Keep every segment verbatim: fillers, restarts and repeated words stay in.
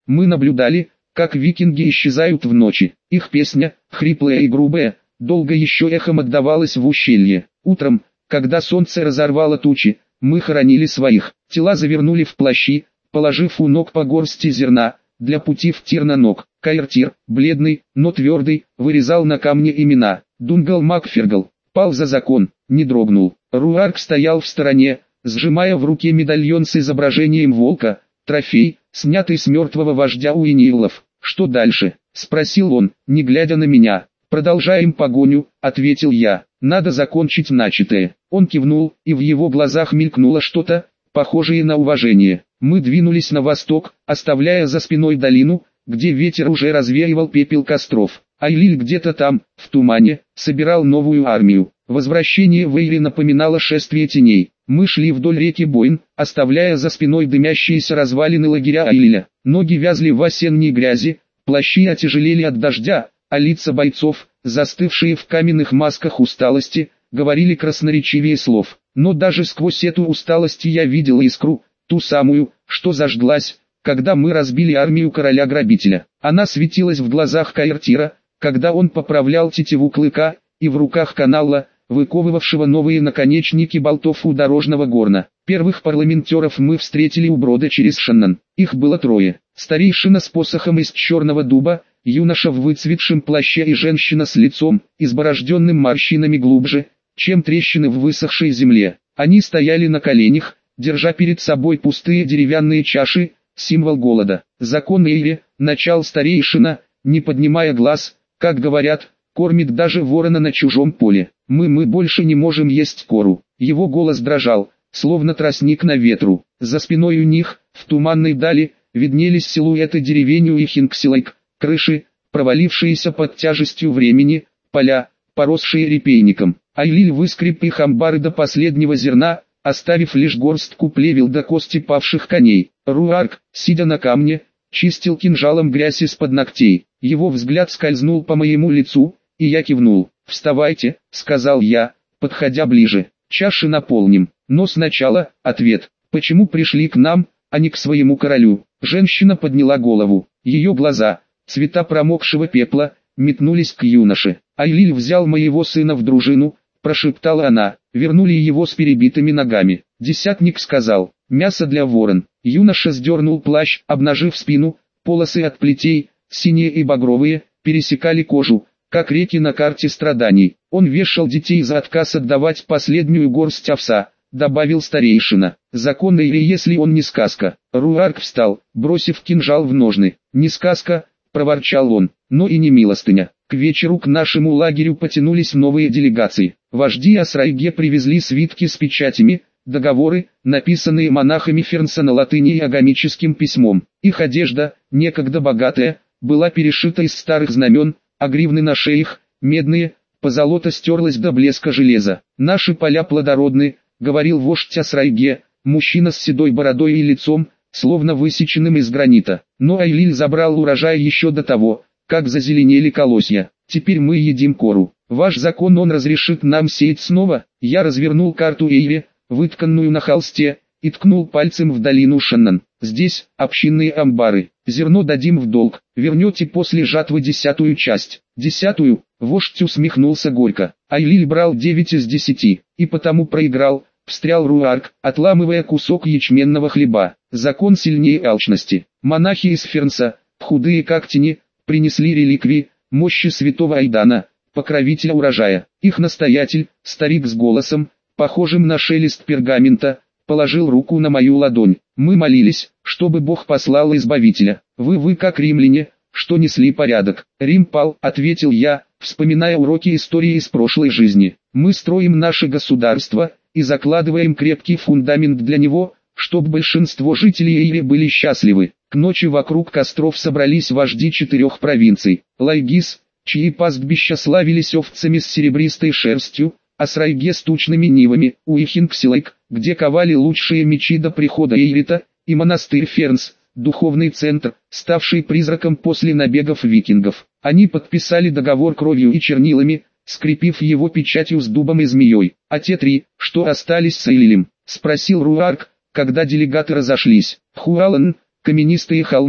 Мы наблюдали, как викинги исчезают в ночи. Их песня, хриплая и грубая, долго еще эхом отдавалась в ущелье. Утром, когда солнце разорвало тучи, мы хоронили своих. Тела завернули в плащи, положив у ног по горсти зерна, для пути в Тирнанок. Каэр-Тир, бледный, но твердый, вырезал на камне имена. Дунгал Макфергал, пал за закон, не дрогнул. Руарк стоял в стороне, сжимая в руке медальон с изображением волка, трофей, снятый с мертвого вождя Уинилов. «Что дальше?» — спросил он, не глядя на меня. «Продолжаем погоню», — ответил я. «Надо закончить начатое». Он кивнул, и в его глазах мелькнуло что-то, похожее на уважение. Мы двинулись на восток, оставляя за спиной долину, где ветер уже развеивал пепел костров. Айлиль где-то там, в тумане, собирал новую армию. Возвращение в Эйри напоминало шествие теней. Мы шли вдоль реки Бойн, оставляя за спиной дымящиеся развалины лагеря Айлиля. Ноги вязли в осенней грязи, плащи отяжелели от дождя, а лица бойцов, застывшие в каменных масках усталости, говорили красноречивее слов. Но даже сквозь эту усталость я видел искру, ту самую, что зажглась, когда мы разбили армию короля-грабителя. Она светилась в глазах Каэр-Тира, когда он поправлял тетиву клыка, и в руках канала, выковывавшего новые наконечники болтов у дорожного горна. Первых парламентеров мы встретили у брода через Шаннан. Их было трое. Старейшина с посохом из черного дуба, юноша в выцветшем плаще и женщина с лицом, изборожденным морщинами глубже, чем трещины в высохшей земле. Они стояли на коленях, держа перед собой пустые деревянные чаши, символ голода. «Закон Эйри», — начал старейшина, не поднимая глаз, как говорят, кормит даже ворона на чужом поле. Мы мы больше не можем есть кору. Его голос дрожал, словно тростник на ветру. За спиной у них, в туманной дали, виднелись силуэты деревень и Хинксилайк, крыши, провалившиеся под тяжестью времени, поля, поросшие репейником. Айлиль выскреб их амбары до последнего зерна, оставив лишь горстку плевел до кости павших коней. Руарк, сидя на камне, чистил кинжалом грязь из-под ногтей. Его взгляд скользнул по моему лицу, и я кивнул. «Вставайте», — сказал я, подходя ближе. «Чаши наполним. Но сначала, ответ. Почему пришли к нам, а не к своему королю?» Женщина подняла голову. Ее глаза, цвета промокшего пепла, метнулись к юноше. «Айлиль взял моего сына в дружину», — прошептала она. «Вернули его с перебитыми ногами». Десятник сказал: «Мясо для ворон». Юноша сдернул плащ, обнажив спину. Полосы от плетей, синие и багровые, пересекали кожу, как реки на карте страданий. «Он вешал детей за отказ отдавать последнюю горсть овса», — добавил старейшина. «Закон Эйри, если он не сказка». Руарк встал, бросив кинжал в ножны. «Не сказка», — проворчал он, — «но и не милостыня». К вечеру к нашему лагерю потянулись новые делегации. Вожди Асрайге привезли свитки с печатями, договоры, написанные монахами Фернса на латыни и агамическим письмом. Их одежда, некогда богатая, была перешита из старых знамен, а гривны на шеях, медные, позолота стерлась до блеска железа. «Наши поля плодородны», — говорил вождь Асрайге, мужчина с седой бородой и лицом, словно высеченным из гранита. Но Айлиль забрал урожай еще до того, как зазеленели колосья. «Теперь мы едим кору. Ваш закон, он разрешит нам сеять снова». Я развернул карту Эйри, вытканную на холсте, и ткнул пальцем в долину Шаннан. «Здесь общинные амбары. Зерно дадим в долг. Вернете после жатвы десятую часть». «Десятую?» — вождь усмехнулся горько. Айлиль брал девять из десяти, и потому проиграл, встрял Руарк, отламывая кусок ячменного хлеба. «Закон сильнее алчности». Монахи из Фернса, худые как тени, принесли реликвии, мощи святого Айдана, покровителя урожая. Их настоятель, старик с голосом, похожим на шелест пергамента, положил руку на мою ладонь. Мы молились, чтобы Бог послал избавителя. «Вы вы как римляне, что несли порядок». «Рим пал», — ответил я, вспоминая уроки истории из прошлой жизни. «Мы строим наше государство и закладываем крепкий фундамент для него, чтобы большинство жителей Эйри были счастливы». К ночи вокруг костров собрались вожди четырех провинций. Лайгис, чьи пастбища славились овцами с серебристой шерстью, Асрайге с тучными нивами, Уихингсилайк, где ковали лучшие мечи до прихода Эйрита, и монастырь Фернс, духовный центр, ставший призраком после набегов викингов. Они подписали договор кровью и чернилами, скрепив его печатью с дубом и змеей. «А те три, что остались с Эйлилем?» — спросил Руарк, когда делегаты разошлись. «Хуалан, каменистые холмы,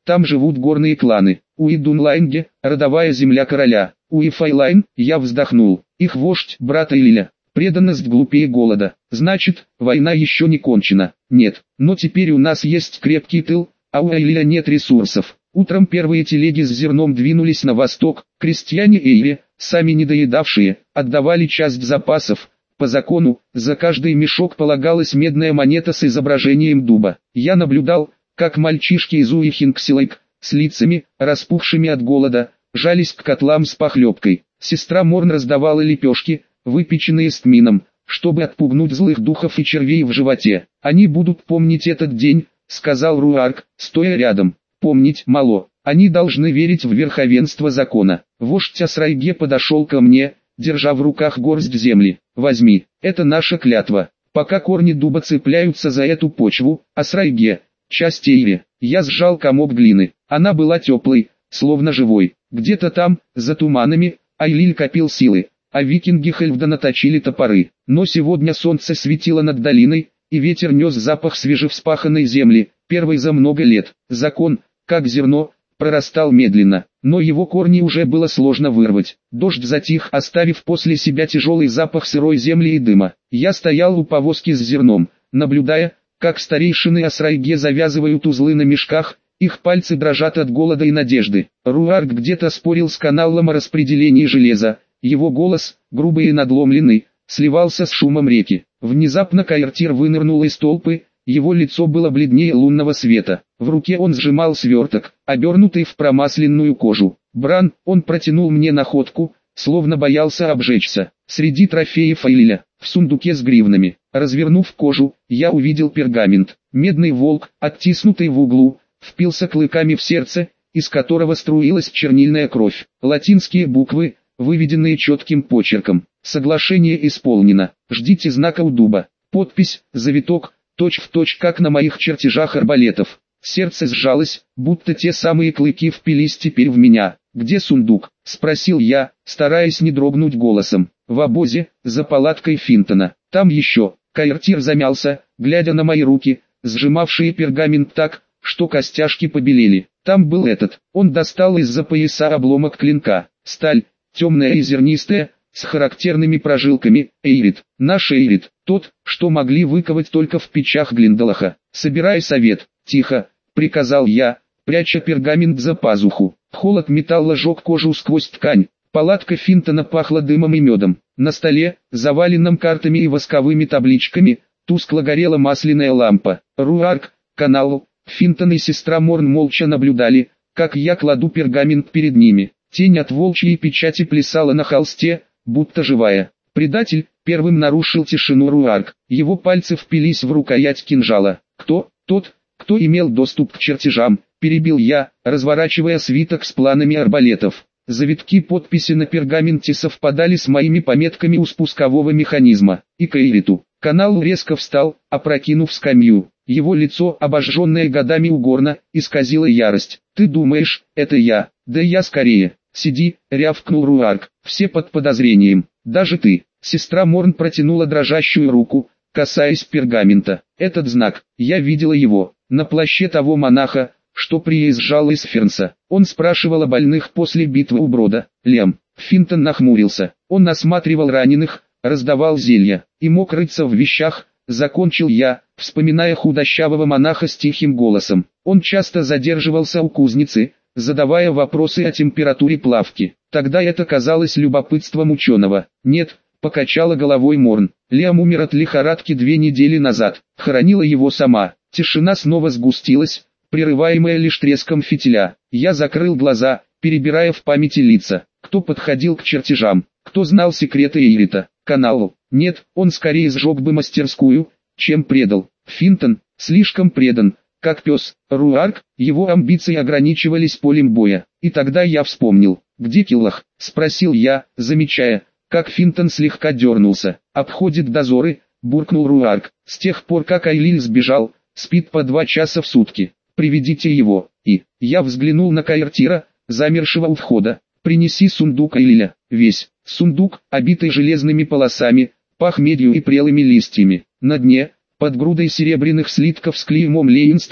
Там живут горные кланы. Уидунлайнге, родовая земля короля. Уифайлайн, я вздохнул. Их вождь, брат Элиля. Преданность глупее голода. Значит, война еще не кончена. Нет, но теперь у нас есть крепкий тыл, а у Элиля нет ресурсов. Утром первые телеги с зерном двинулись на восток. Крестьяне Эйри, сами недоедавшие, отдавали часть запасов. По закону, за каждый мешок полагалась медная монета с изображением дуба. Я наблюдал, как мальчишки из Уихингсилайк, с лицами, распухшими от голода, жались к котлам с похлебкой. Сестра Морн раздавала лепешки, выпеченные с тмином, чтобы отпугнуть злых духов и червей в животе. «Они будут помнить этот день», — сказал Руарк, стоя рядом. «Помнить мало. Они должны верить в верховенство закона». Вождь Асрайге подошел ко мне, держа в руках горсть земли. «Возьми, это наша клятва. Пока корни дуба цепляются за эту почву, Асрайге, часть Эйри». Я сжал комок глины. Она была теплой, словно живой. Где-то там, за туманами, Айлиль копил силы, а викинги Хельфдена точили топоры. Но сегодня солнце светило над долиной, и ветер нес запах свежевспаханной земли, первый за много лет. Закон, как зерно, прорастал медленно, но его корни уже было сложно вырвать. Дождь затих, оставив после себя тяжелый запах сырой земли и дыма. Я стоял у повозки с зерном, наблюдая, как старейшины Асрайге завязывают узлы на мешках, их пальцы дрожат от голода и надежды. Руарк где-то спорил с каналом о распределении железа, его голос, грубый и надломленный, сливался с шумом реки. Внезапно Каэртир вынырнул из толпы, его лицо было бледнее лунного света. В руке он сжимал сверток, обернутый в промасленную кожу. Бран, он протянул мне находку, словно боялся обжечься. Среди трофеев Эйлиля, в сундуке с гривнами, развернув кожу, я увидел пергамент. Медный волк, оттиснутый в углу, впился клыками в сердце, из которого струилась чернильная кровь. Латинские буквы, выведенные четким почерком. Соглашение исполнено. Ждите знака у дуба. Подпись, завиток, точь в точь как на моих чертежах арбалетов. Сердце сжалось, будто те самые клыки впились теперь в меня. «Где сундук?» — спросил я, стараясь не дрогнуть голосом. «В обозе, за палаткой Финтона. Там еще». Каэртир замялся, глядя на мои руки, сжимавшие пергамент так, что костяшки побелели. Там был этот. Он достал из-за пояса обломок клинка. Сталь, темная и зернистая, с характерными прожилками. Эйрит. Наш Эйрит. Тот, что могли выковать только в печах Глиндалаха. «Собирай совет». «Тихо», — приказал я, пряча пергамент за пазуху. Холод металла жег кожу сквозь ткань. Палатка Финтона пахла дымом и медом. На столе, заваленном картами и восковыми табличками, тускло горела масляная лампа. Руарк, канал, Финтон и сестра Морн молча наблюдали, как я кладу пергамент перед ними. Тень от волчьей печати плясала на холсте, будто живая. «Предатель», — первым нарушил тишину Руарк. Его пальцы впились в рукоять кинжала. «Кто?» «Тот, кто имел доступ к чертежам», — перебил я, разворачивая свиток с планами арбалетов. Завитки подписи на пергаменте совпадали с моими пометками у спускового механизма. И к Эйриту. Канал резко встал, опрокинув скамью. Его лицо, обожженное годами у горна, исказило ярость. «Ты думаешь, это я?» «Да я скорее». «Сиди», — рявкнул Руарк. «Все под подозрением. Даже ты». Сестра Морн протянула дрожащую руку, касаясь пергамента. «Этот знак, я видела его, на плаще того монаха, что приезжал из Фернса. Он спрашивал о больных после битвы у Брода. Лем». Финтон нахмурился. Он осматривал раненых, раздавал зелья, и мог рыться в вещах, закончил я, вспоминая худощавого монаха с тихим голосом. Он часто задерживался у кузницы, задавая вопросы о температуре плавки. Тогда это казалось любопытством ученого. «Нет», — покачала головой Морн. «Лиам умер от лихорадки две недели назад. Хоронила его сама». Тишина снова сгустилась, прерываемая лишь треском фитиля. Я закрыл глаза, перебирая в памяти лица. Кто подходил к чертежам? Кто знал секреты Эйрита? Канал? Нет, он скорее сжег бы мастерскую, чем предал. Финтон, слишком предан, как пес. Руарк, его амбиции ограничивались полем боя. И тогда я вспомнил. «Где Киллах?» — спросил я, замечая, как Финтон слегка дернулся. «Обходит дозоры», — буркнул Руарк. «С тех пор, как Айлиль сбежал, спит по два часа в сутки. Приведите его». И я взглянул на Каэртира, замершего у входа. «Принеси сундук Айлиля». Весь сундук, обитый железными полосами, пах медью и прелыми листьями. На дне, под грудой серебряных слитков с клеймом Лейнстера,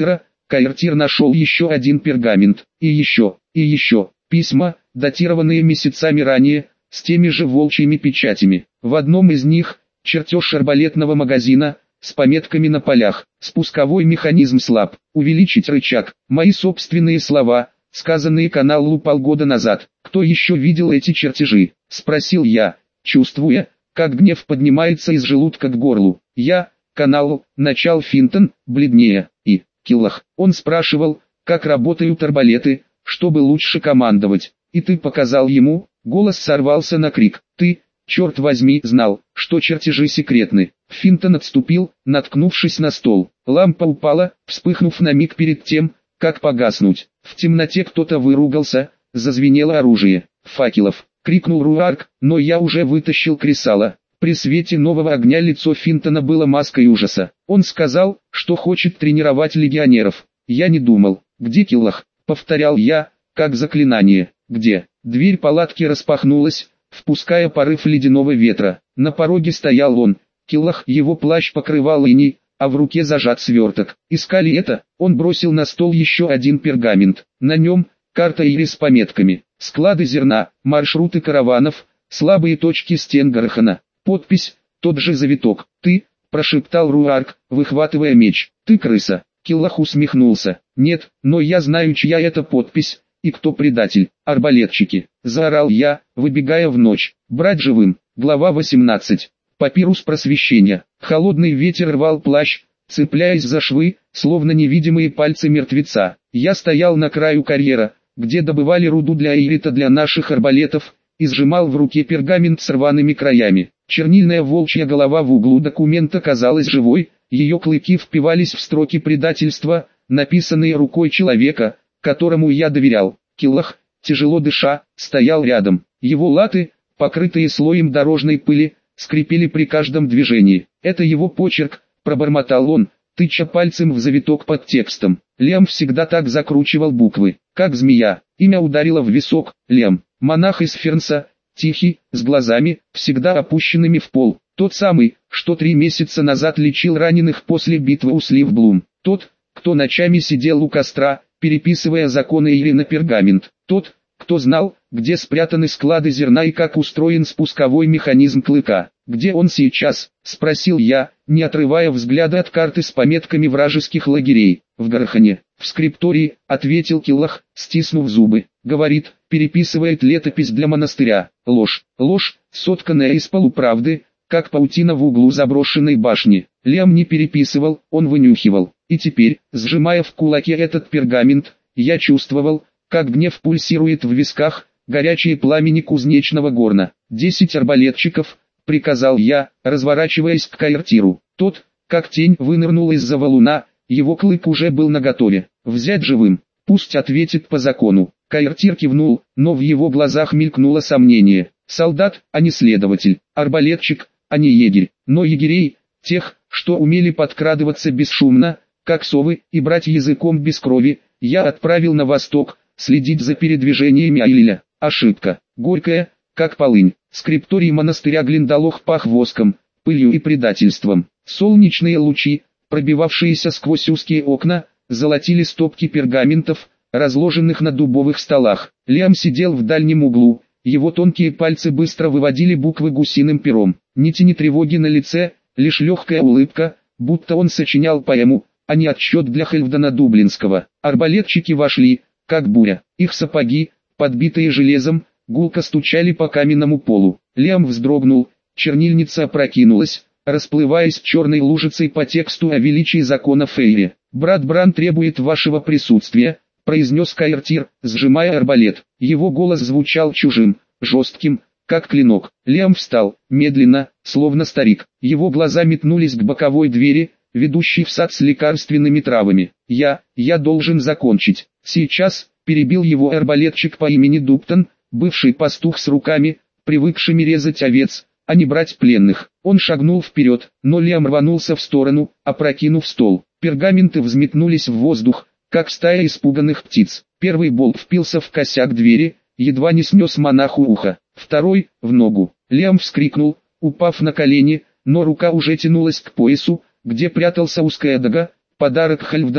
Каиртир нашел еще один пергамент, и еще, и еще, письма, датированные месяцами ранее, с теми же волчьими печатями. В одном из них, чертеж арбалетного магазина, с пометками на полях, спусковой механизм слаб, увеличить рычаг, мои собственные слова, сказанные каналу полгода назад. Кто еще видел эти чертежи? Спросил я, чувствуя, как гнев поднимается из желудка к горлу. Я, канал, начал Финтон, бледнее, и, Киллах. Он спрашивал, как работают арбалеты, чтобы лучше командовать. И ты показал ему? Голос сорвался на крик. Ты, черт возьми, знал, что чертежи секретны. Финтон отступил, наткнувшись на стол. Лампа упала, вспыхнув на миг перед тем, как погаснуть. В темноте кто-то выругался, зазвенело оружие. «Факелов!» — крикнул Руарк, но я уже вытащил кресало. При свете нового огня лицо Финтона было маской ужаса. Он сказал, что хочет тренировать легионеров. Я не думал. «Где Киллах?» — повторял я, как заклинание. «Где?» Дверь палатки распахнулась, впуская порыв ледяного ветра. На пороге стоял он. Киллах, его плащ покрывал иней, а в руке зажат сверток. Искали это? Он бросил на стол еще один пергамент. На нем карта Ири с пометками. Склады зерна, маршруты караванов, слабые точки стен Гарахана. Подпись, тот же завиток. «Ты», — прошептал Руарк, выхватывая меч. «Ты крыса». Киллах усмехнулся. «Нет, но я знаю, чья это подпись, и кто предатель». «Арбалетчики», — заорал я, выбегая в ночь. «Брать живым». Глава восемнадцать. Папирус просвещения. Холодный ветер рвал плащ, цепляясь за швы, словно невидимые пальцы мертвеца. Я стоял на краю карьера, где добывали руду для ирита для наших арбалетов, и сжимал в руке пергамент с рваными краями. Чернильная волчья голова в углу документа казалась живой, ее клыки впивались в строки предательства, написанные рукой человека, которому я доверял. Киллах, тяжело дыша, стоял рядом. Его латы, покрытые слоем дорожной пыли, скрипели при каждом движении. «Это его почерк», — пробормотал он, тыча пальцем в завиток под текстом. Лем всегда так закручивал буквы, как змея. Имя ударило в висок. Лем, монах из Фернса, тихий, с глазами, всегда опущенными в пол. Тот самый, что три месяца назад лечил раненых после битвы у Сливблум. Тот, кто ночами сидел у костра, переписывая законы Ири на пергамент. Тот, кто знал, где спрятаны склады зерна и как устроен спусковой механизм клыка. «Где он сейчас?» — спросил я, не отрывая взгляда от карты с пометками вражеских лагерей. «В Гарахане, в скриптории», — ответил Киллах, стиснув зубы. «Говорит, переписывает летопись для монастыря». Ложь, ложь, сотканная из полуправды, как паутина в углу заброшенной башни. Лем не переписывал, он вынюхивал. И теперь, сжимая в кулаке этот пергамент, я чувствовал, как гнев пульсирует в висках, горячие пламени кузнечного горна. «Десять арбалетчиков», — приказал я, разворачиваясь к Каиртиру. Тот, как тень, вынырнул из-за валуна, его клык уже был наготове. «Взять живым, пусть ответит по закону». Каиртир кивнул, но в его глазах мелькнуло сомнение. «Солдат, а не следователь, арбалетчик, а не егерь, но егерей, тех, что умели подкрадываться бесшумно, как совы, и брать языком без крови, я отправил на восток, следить за передвижениями Айлиля». Ошибка, горькая, как полынь. Скрипторий монастыря Глиндалох пах воском, пылью и предательством. Солнечные лучи, пробивавшиеся сквозь узкие окна, золотили стопки пергаментов, разложенных на дубовых столах. Лиам сидел в дальнем углу, его тонкие пальцы быстро выводили буквы гусиным пером. Ни тени тревоги на лице, лишь легкая улыбка, будто он сочинял поэму, а не отсчет для Хельфдена Дублинского. Арбалетчики вошли, как буря. Их сапоги, подбитые железом, гулко стучали по каменному полу. Лиам вздрогнул, чернильница опрокинулась, расплываясь черной лужицей по тексту о величии закона Фейри. «Брат Бран требует вашего присутствия», — произнес Каиртир, сжимая арбалет. Его голос звучал чужим, жестким, как клинок. Лиам встал, медленно, словно старик. Его глаза метнулись к боковой двери, ведущей в сад с лекарственными травами. «Я, я должен закончить. Сейчас», — перебил его арбалетчик по имени Дуптон, бывший пастух с руками, привыкшими резать овец, а не брать пленных. Он шагнул вперед, но Лиам рванулся в сторону, опрокинув стол. Пергаменты взметнулись в воздух, как стая испуганных птиц. Первый болт впился в косяк двери, едва не снес монаху ухо. Второй — в ногу. Лиам вскрикнул, упав на колени, но рука уже тянулась к поясу, где прятался узкая дага, подарок Хальфдена,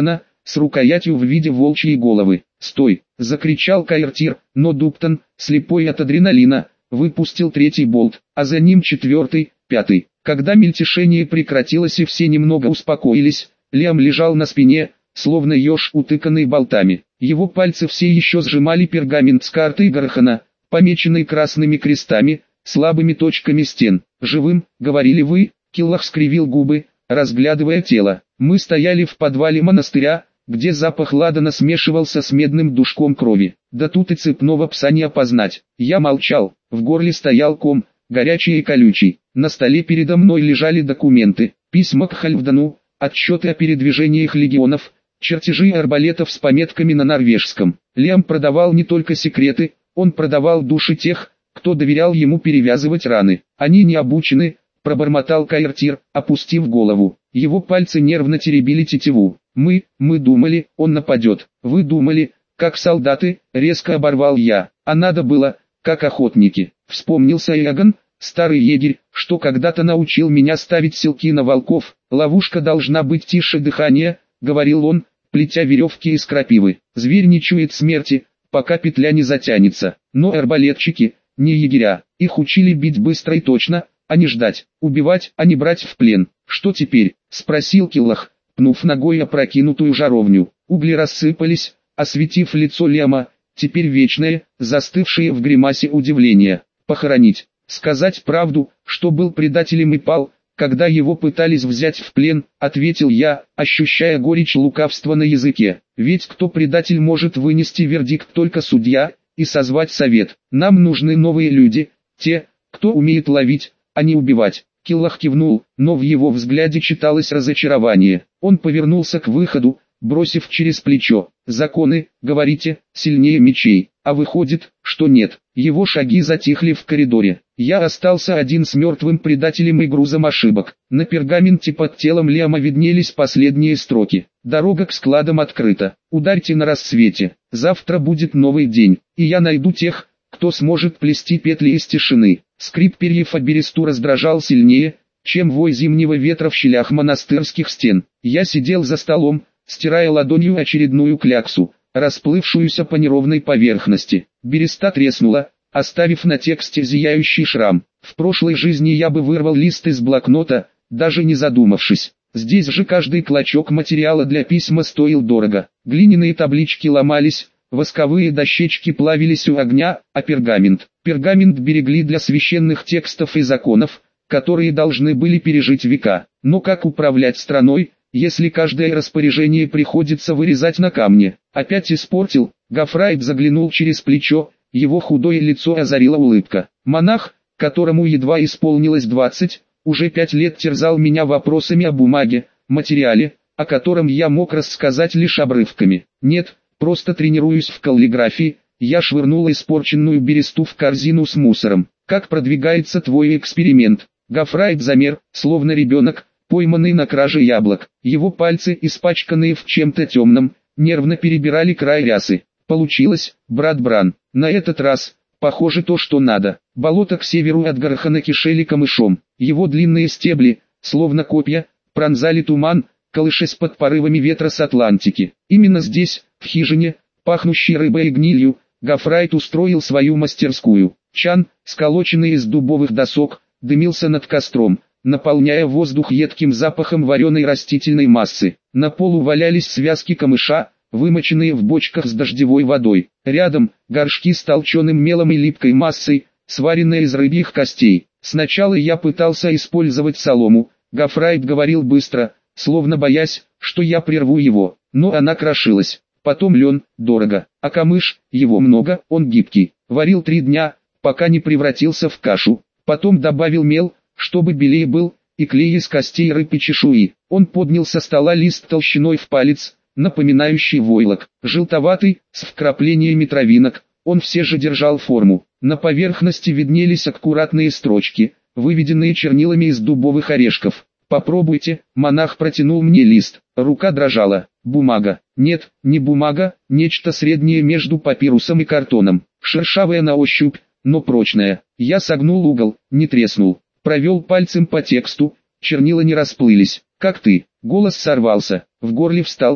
с рукоятью в виде волчьей головы. «Стой!» — закричал Каэртир, но Дуптон, слепой от адреналина, выпустил третий болт, а за ним четвертый, пятый. Когда мельтешение прекратилось и все немного успокоились, Лиам лежал на спине, словно еж, утыканный болтами. Его пальцы все еще сжимали пергамент с картой Гарахана, помеченной красными крестами, слабыми точками стен. «Живым, говорили вы?» — Киллах скривил губы, разглядывая тело. «Мы стояли в подвале монастыря, где запах ладана смешивался с медным душком крови. Да тут и цепного пса не опознать». Я молчал, в горле стоял ком, горячий и колючий. На столе передо мной лежали документы, письма к Хальфдану, отчеты о передвижениях легионов, чертежи арбалетов с пометками на норвежском. Лиам продавал не только секреты, он продавал души тех, кто доверял ему перевязывать раны. «Они не обучены», — пробормотал Каэртир, опустив голову. Его пальцы нервно теребили тетиву. «Мы, мы думали, он нападет. Вы думали, как солдаты», — резко оборвал я. «А надо было, как охотники». Вспомнился Иоганн, старый егерь, что когда-то научил меня ставить селки на волков. «Ловушка должна быть тише дыхания», — говорил он, плетя веревки из крапивы. «Зверь не чует смерти, пока петля не затянется». Но арбалетчики, не егеря, их учили бить быстро и точно, а не ждать, убивать, а не брать в плен. «Что теперь?» — спросил Киллах, пнув ногой опрокинутую жаровню. Угли рассыпались, осветив лицо Лиама, теперь вечное, застывшее в гримасе удивления. «Похоронить, сказать правду, что был предателем и пал, когда его пытались взять в плен», — ответил я, ощущая горечь лукавства на языке. «Ведь кто предатель может вынести вердикт? Только судья, и созвать совет. Нам нужны новые люди, те, кто умеет ловить, а не убивать». Киллах кивнул, но в его взгляде читалось разочарование. Он повернулся к выходу, бросив через плечо: «Законы, говорите, сильнее мечей, а выходит, что нет». Его шаги затихли в коридоре. Я остался один с мертвым предателем и грузом ошибок. На пергаменте под телом Лиама виднелись последние строки. «Дорога к складам открыта. Ударьте на рассвете. Завтра будет новый день, и я найду тех, кто сможет плести петли из тишины». Скрип перьев о бересту раздражал сильнее, чем вой зимнего ветра в щелях монастырских стен. Я сидел за столом, стирая ладонью очередную кляксу, расплывшуюся по неровной поверхности. Береста треснула, оставив на тексте зияющий шрам. В прошлой жизни я бы вырвал лист из блокнота, даже не задумавшись. Здесь же каждый клочок материала для письма стоил дорого. Глиняные таблички ломались, восковые дощечки плавились у огня, а пергамент. Пергамент берегли для священных текстов и законов, которые должны были пережить века. Но как управлять страной, если каждое распоряжение приходится вырезать на камне? Опять испортил. Гофрайт заглянул через плечо, его худое лицо озарила улыбка. Монах, которому едва исполнилось двадцать, уже пять лет терзал меня вопросами о бумаге, материале, о котором я мог рассказать лишь обрывками. «Нет, просто тренируюсь в каллиграфии». Я швырнул испорченную бересту в корзину с мусором. «Как продвигается твой эксперимент?» Гофрайт замер, словно ребенок, пойманный на краже яблок. Его пальцы, испачканные в чем-то темном, нервно перебирали край рясы. «Получилось, брат Бран. На этот раз, похоже, то, что надо». Болото к северу от Гарахана кишели камышом. Его длинные стебли, словно копья, пронзали туман, колышась под порывами ветра с Атлантики. Именно здесь, в хижине, пахнущей рыбой и гнилью, Гофрайт устроил свою мастерскую. Чан, сколоченный из дубовых досок, дымился над костром, наполняя воздух едким запахом вареной растительной массы. На полу валялись связки камыша, вымоченные в бочках с дождевой водой. Рядом горшки с толченым мелом и липкой массой, сваренные из рыбьих костей. Сначала я пытался использовать солому, Гофрайт говорил быстро, словно боясь, что я прерву его, но она крошилась. Потом лен, дорого, а камыш, его много, он гибкий. Варил три дня, пока не превратился в кашу. Потом добавил мел, чтобы белее был, и клей из костей рыб и чешуи. Он поднял со стола лист толщиной в палец, напоминающий войлок, желтоватый, с вкраплениями травинок. Он все же держал форму. На поверхности виднелись аккуратные строчки, выведенные чернилами из дубовых орешков. «Попробуйте», монах протянул мне лист. Рука дрожала. Бумага. Нет, не бумага, нечто среднее между папирусом и картоном. Шершавая на ощупь, но прочная. Я согнул угол, не треснул. Провел пальцем по тексту, чернила не расплылись. «Как ты?» Голос сорвался, в горле встал ком.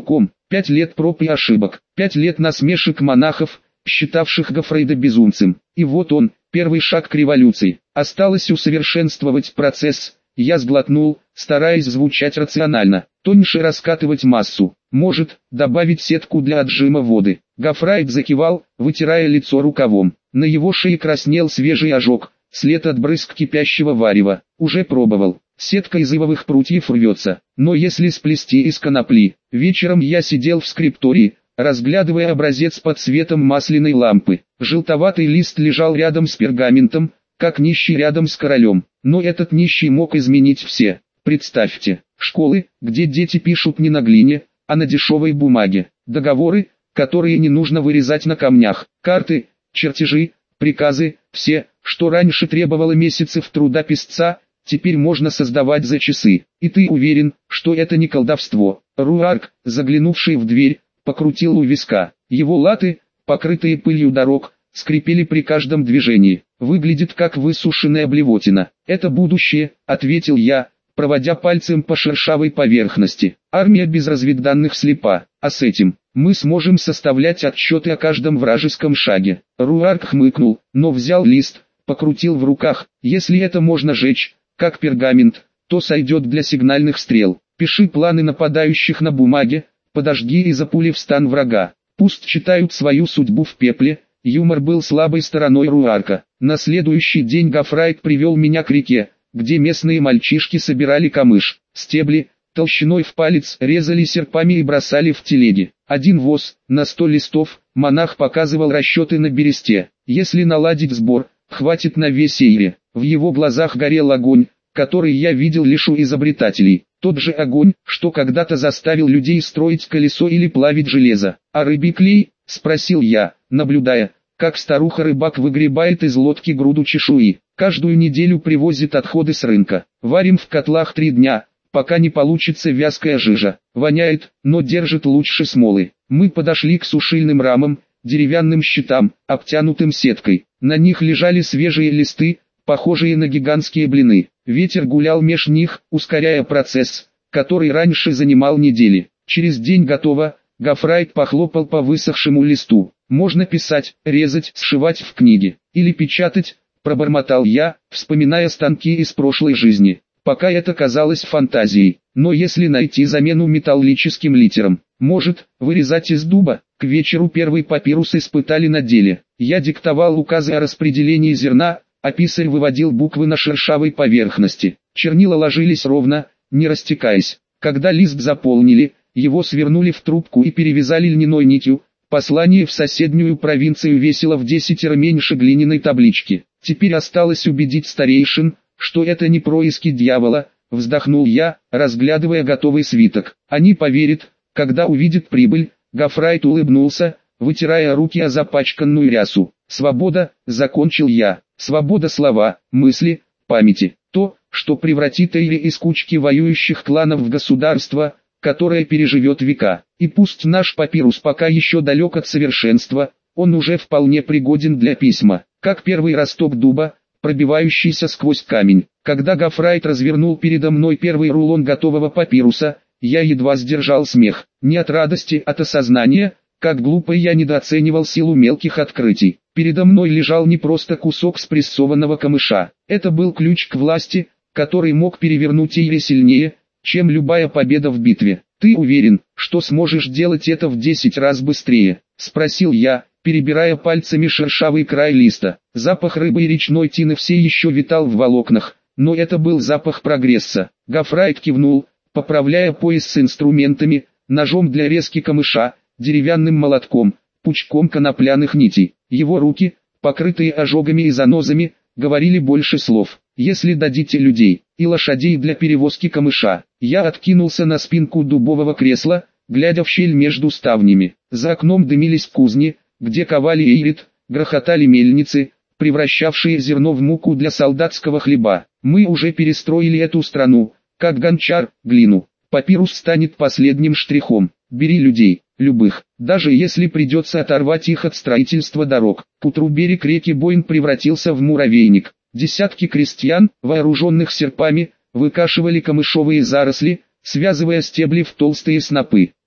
пять лет проб и ошибок, пять лет насмешек монахов, считавших Гоффредо безумцем. И вот он, первый шаг к революции. Осталось усовершенствовать процесс. Я сглотнул, стараясь звучать рационально, тоньше раскатывать массу, может, добавить сетку для отжима воды. Гоффрайт закивал, вытирая лицо рукавом. На его шее краснел свежий ожог, след от брызг кипящего варева. Уже пробовал. Сетка из ивовых прутьев рвется, но если сплести из конопли. Вечером я сидел в скриптории, разглядывая образец под светом масляной лампы. Желтоватый лист лежал рядом с пергаментом, как нищий рядом с королем. Но этот нищий мог изменить все. Представьте, школы, где дети пишут не на глине, а на дешевой бумаге. Договоры, которые не нужно вырезать на камнях. Карты, чертежи, приказы, все, что раньше требовало месяцев труда писца, теперь можно создавать за часы. И ты уверен, что это не колдовство. Руарк, заглянувший в дверь, покрутил у виска. Его латы, покрытые пылью дорог, скрипели при каждом движении. Выглядит как высушенная блевотина. Это будущее, ответил я, проводя пальцем по шершавой поверхности. Армия без разведданных слепа, а с этим мы сможем составлять отчеты о каждом вражеском шаге. Руарк хмыкнул, но взял лист, покрутил в руках. Если это можно жечь, как пергамент, то сойдет для сигнальных стрел. Пиши планы нападающих на бумаге, подожги и запули в стан врага. Пусть читают свою судьбу в пепле. Юмор был слабой стороной Руарка. На следующий день Гоффрайт привел меня к реке, где местные мальчишки собирали камыш. Стебли, толщиной в палец, резали серпами и бросали в телеги. Один воз, на сто листов, монах показывал расчеты на бересте. Если наладить сбор, хватит на весь Эйре. В его глазах горел огонь, который я видел лишь у изобретателей. Тот же огонь, что когда-то заставил людей строить колесо или плавить железо. «А рыбий клей?» – спросил я, наблюдая, как старуха-рыбак выгребает из лодки груду чешуи. Каждую неделю привозит отходы с рынка. Варим в котлах три дня, пока не получится вязкая жижа. Воняет, но держит лучше смолы. Мы подошли к сушильным рамам, деревянным щитам, обтянутым сеткой. На них лежали свежие листы, похожие на гигантские блины. Ветер гулял меж них, ускоряя процесс, который раньше занимал недели. Через день готово. Гоффрайт похлопал по высохшему листу. Можно писать, резать, сшивать в книге. Или печатать, пробормотал я, вспоминая станки из прошлой жизни. Пока это казалось фантазией. Но если найти замену металлическим литерам, может, вырезать из дуба. К вечеру первый папирус испытали на деле. Я диктовал указы о распределении зерна, а писарь выводил буквы на шершавой поверхности. Чернила ложились ровно, не растекаясь. Когда лист заполнили, его свернули в трубку и перевязали льняной нитью. Послание в соседнюю провинцию весило в десятеро меньше глиняной таблички. Теперь осталось убедить старейшин, что это не происки дьявола, вздохнул я, разглядывая готовый свиток. Они поверят, когда увидят прибыль. Гоффрайт улыбнулся, вытирая руки о запачканную рясу. Свобода, закончил я. Свобода слова, мысли, памяти. То, что превратит Эйри из кучки воюющих кланов в государство, которое переживет века. И пусть наш папирус пока еще далек от совершенства, он уже вполне пригоден для письма, как первый росток дуба, пробивающийся сквозь камень. Когда Гоффрайт развернул передо мной первый рулон готового папируса, я едва сдержал смех. Не от радости, от осознания, как глупо я недооценивал силу мелких открытий. Передо мной лежал не просто кусок спрессованного камыша. Это был ключ к власти, который мог перевернуть Эйри сильнее, чем любая победа в битве. «Ты уверен, что сможешь делать это в десять раз быстрее?» – спросил я, перебирая пальцами шершавый край листа. Запах рыбы и речной тины все еще витал в волокнах, но это был запах прогресса. Гоффрайт кивнул, поправляя пояс с инструментами, ножом для резки камыша, деревянным молотком, пучком конопляных нитей. Его руки, покрытые ожогами и занозами, говорили больше слов. «Если дадите людей и лошадей для перевозки камыша». Я откинулся на спинку дубового кресла, глядя в щель между ставнями. За окном дымились кузни, где ковали эйрит, грохотали мельницы, превращавшие зерно в муку для солдатского хлеба. Мы уже перестроили эту страну, как гончар, глину. Папирус станет последним штрихом. Бери людей, любых, даже если придется оторвать их от строительства дорог. К утру берег реки Бойн превратился в муравейник. Десятки крестьян, вооруженных серпами, выкашивали камышовые заросли, связывая стебли в толстые снопы.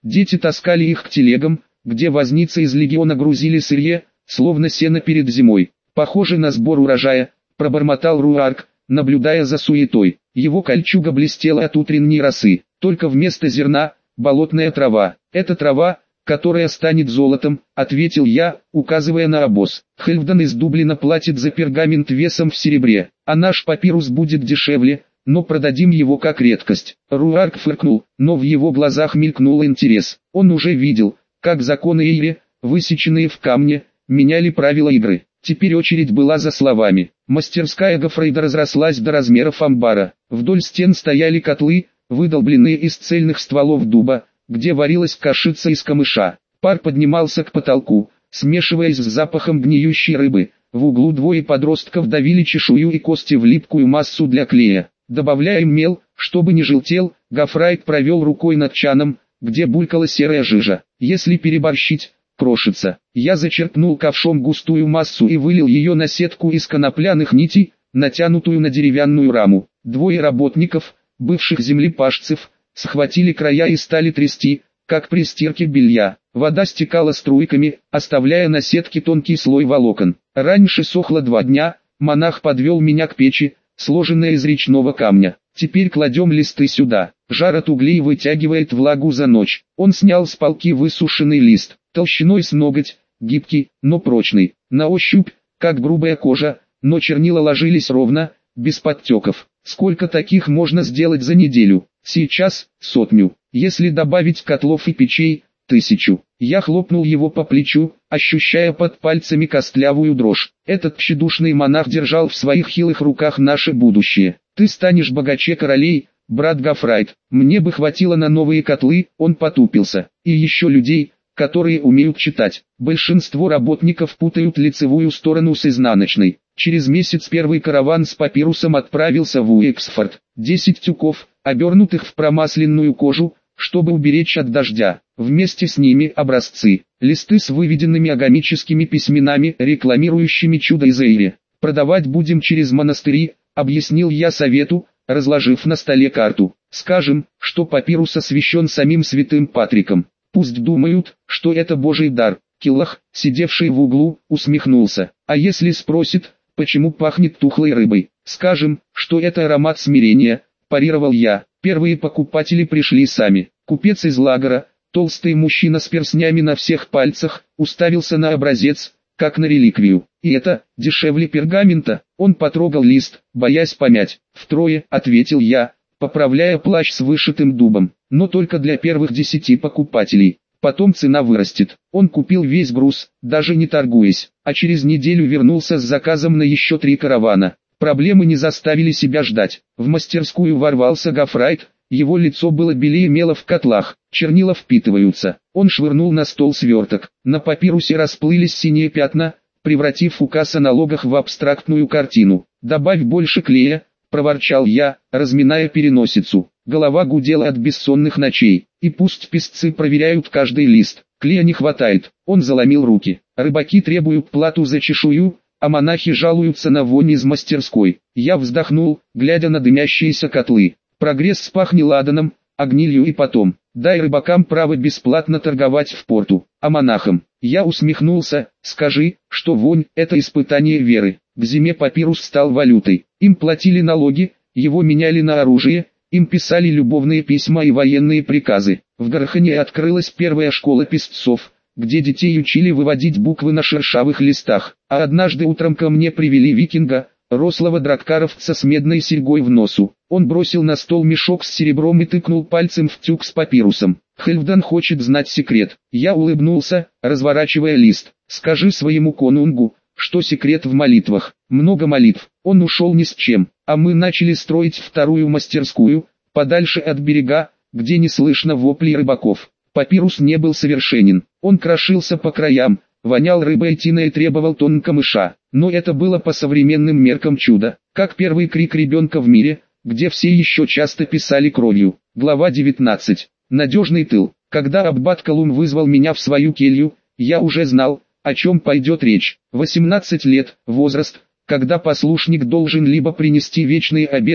Дети таскали их к телегам, где возницы из легиона грузили сырье, словно сено перед зимой. Похоже на сбор урожая, пробормотал Руарк, наблюдая за суетой. Его кольчуга блестела от утренней росы, только вместо зерна – болотная трава. Это трава, которая станет золотом, ответил я, указывая на обоз. Хельфдан из Дублина платит за пергамент весом в серебре, а наш папирус будет дешевле, но продадим его как редкость. Руарк фыркнул, но в его глазах мелькнул интерес. Он уже видел, как законы Эйри, высеченные в камне, меняли правила игры. Теперь очередь была за словами. Мастерская Гофрейда разрослась до размеров амбара. Вдоль стен стояли котлы, выдолбленные из цельных стволов дуба, где варилась кашица из камыша. Пар поднимался к потолку, смешиваясь с запахом гниющей рыбы. В углу двое подростков давили чешую и кости в липкую массу для клея. Добавляя мел, чтобы не желтел, Гофрайт провел рукой над чаном, где булькала серая жижа. Если переборщить, крошится. Я зачерпнул ковшом густую массу и вылил ее на сетку из конопляных нитей, натянутую на деревянную раму. Двое работников, бывших землепашцев, схватили края и стали трясти, как при стирке белья. Вода стекала струйками, оставляя на сетке тонкий слой волокон. Раньше сохло два дня, монах подвел меня к печи, сложенной из речного камня. Теперь кладем листы сюда. Жар от углей вытягивает влагу за ночь. Он снял с полки высушенный лист, толщиной с ноготь, гибкий, но прочный. На ощупь, как грубая кожа, но чернила ложились ровно, без подтеков. Сколько таких можно сделать за неделю? Сейчас сотню. Если добавить котлов и печей, тысячу. Я хлопнул его по плечу, ощущая под пальцами костлявую дрожь. Этот тщедушный монах держал в своих хилых руках наше будущее. Ты станешь богаче королей, брат Гофрайт. Мне бы хватило на новые котлы, он потупился. И еще людей, которые умеют читать. Большинство работников путают лицевую сторону с изнаночной. Через месяц первый караван с папирусом отправился в Уэксфорд. Десять тюков, обернутых в промасленную кожу, чтобы уберечь от дождя. Вместе с ними образцы, листы с выведенными агамическими письменами, рекламирующими чудо из Эйри. Продавать будем через монастыри, объяснил я совету, разложив на столе карту. Скажем, что папирус освящен самим святым Патриком. Пусть думают, что это Божий дар. Киллах, сидевший в углу, усмехнулся. А если спросит, почему пахнет тухлой рыбой? Скажем, что это аромат смирения, парировал я. Первые покупатели пришли сами. Купец из Лагора, толстый мужчина с перстнями на всех пальцах, уставился на образец, как на реликвию. И это, дешевле пергамента. Он потрогал лист, боясь помять. Втрое, ответил я, поправляя плащ с вышитым дубом. Но только для первых десяти покупателей. Потом цена вырастет. Он купил весь груз, даже не торгуясь, а через неделю вернулся с заказом на еще три каравана. Проблемы не заставили себя ждать. В мастерскую ворвался Гофрайт, его лицо было белее мела в котлах, чернила впитываются. Он швырнул на стол сверток. На папирусе расплылись синие пятна, превратив указ о налогах в абстрактную картину. «Добавь больше клея», — проворчал я, разминая переносицу. Голова гудела от бессонных ночей. И пусть песцы проверяют каждый лист. Клея не хватает. Он заломил руки. Рыбаки требуют плату за чешую, а монахи жалуются на вонь из мастерской. Я вздохнул, глядя на дымящиеся котлы. Прогресс пахнет ладаном, а гнилью и потом. Дай рыбакам право бесплатно торговать в порту, а монахам. Я усмехнулся, скажи, что вонь – это испытание веры. К зиме папирус стал валютой. Им платили налоги, его меняли на оружие, им писали любовные письма и военные приказы. В Гархане открылась первая школа песцов, где детей учили выводить буквы на шершавых листах. А однажды утром ко мне привели викинга, рослого драккаровца с медной серьгой в носу. Он бросил на стол мешок с серебром и тыкнул пальцем в тюк с папирусом. Хельфдан хочет знать секрет. Я улыбнулся, разворачивая лист. Скажи своему конунгу, что секрет в молитвах. Много молитв. Он ушел ни с чем, а мы начали строить вторую мастерскую, подальше от берега, где не слышно воплей рыбаков. Папирус не был совершенен. Он крошился по краям, вонял рыбой и тиной и требовал тонн камыша. Но это было по современным меркам чудо, как первый крик ребенка в мире, где все еще часто писали кровью. Глава девятнадцать. Надежный тыл. Когда аббат Колум вызвал меня в свою келью, я уже знал, о чем пойдет речь. восемнадцать лет, возраст, когда послушник должен либо принести вечные обеты,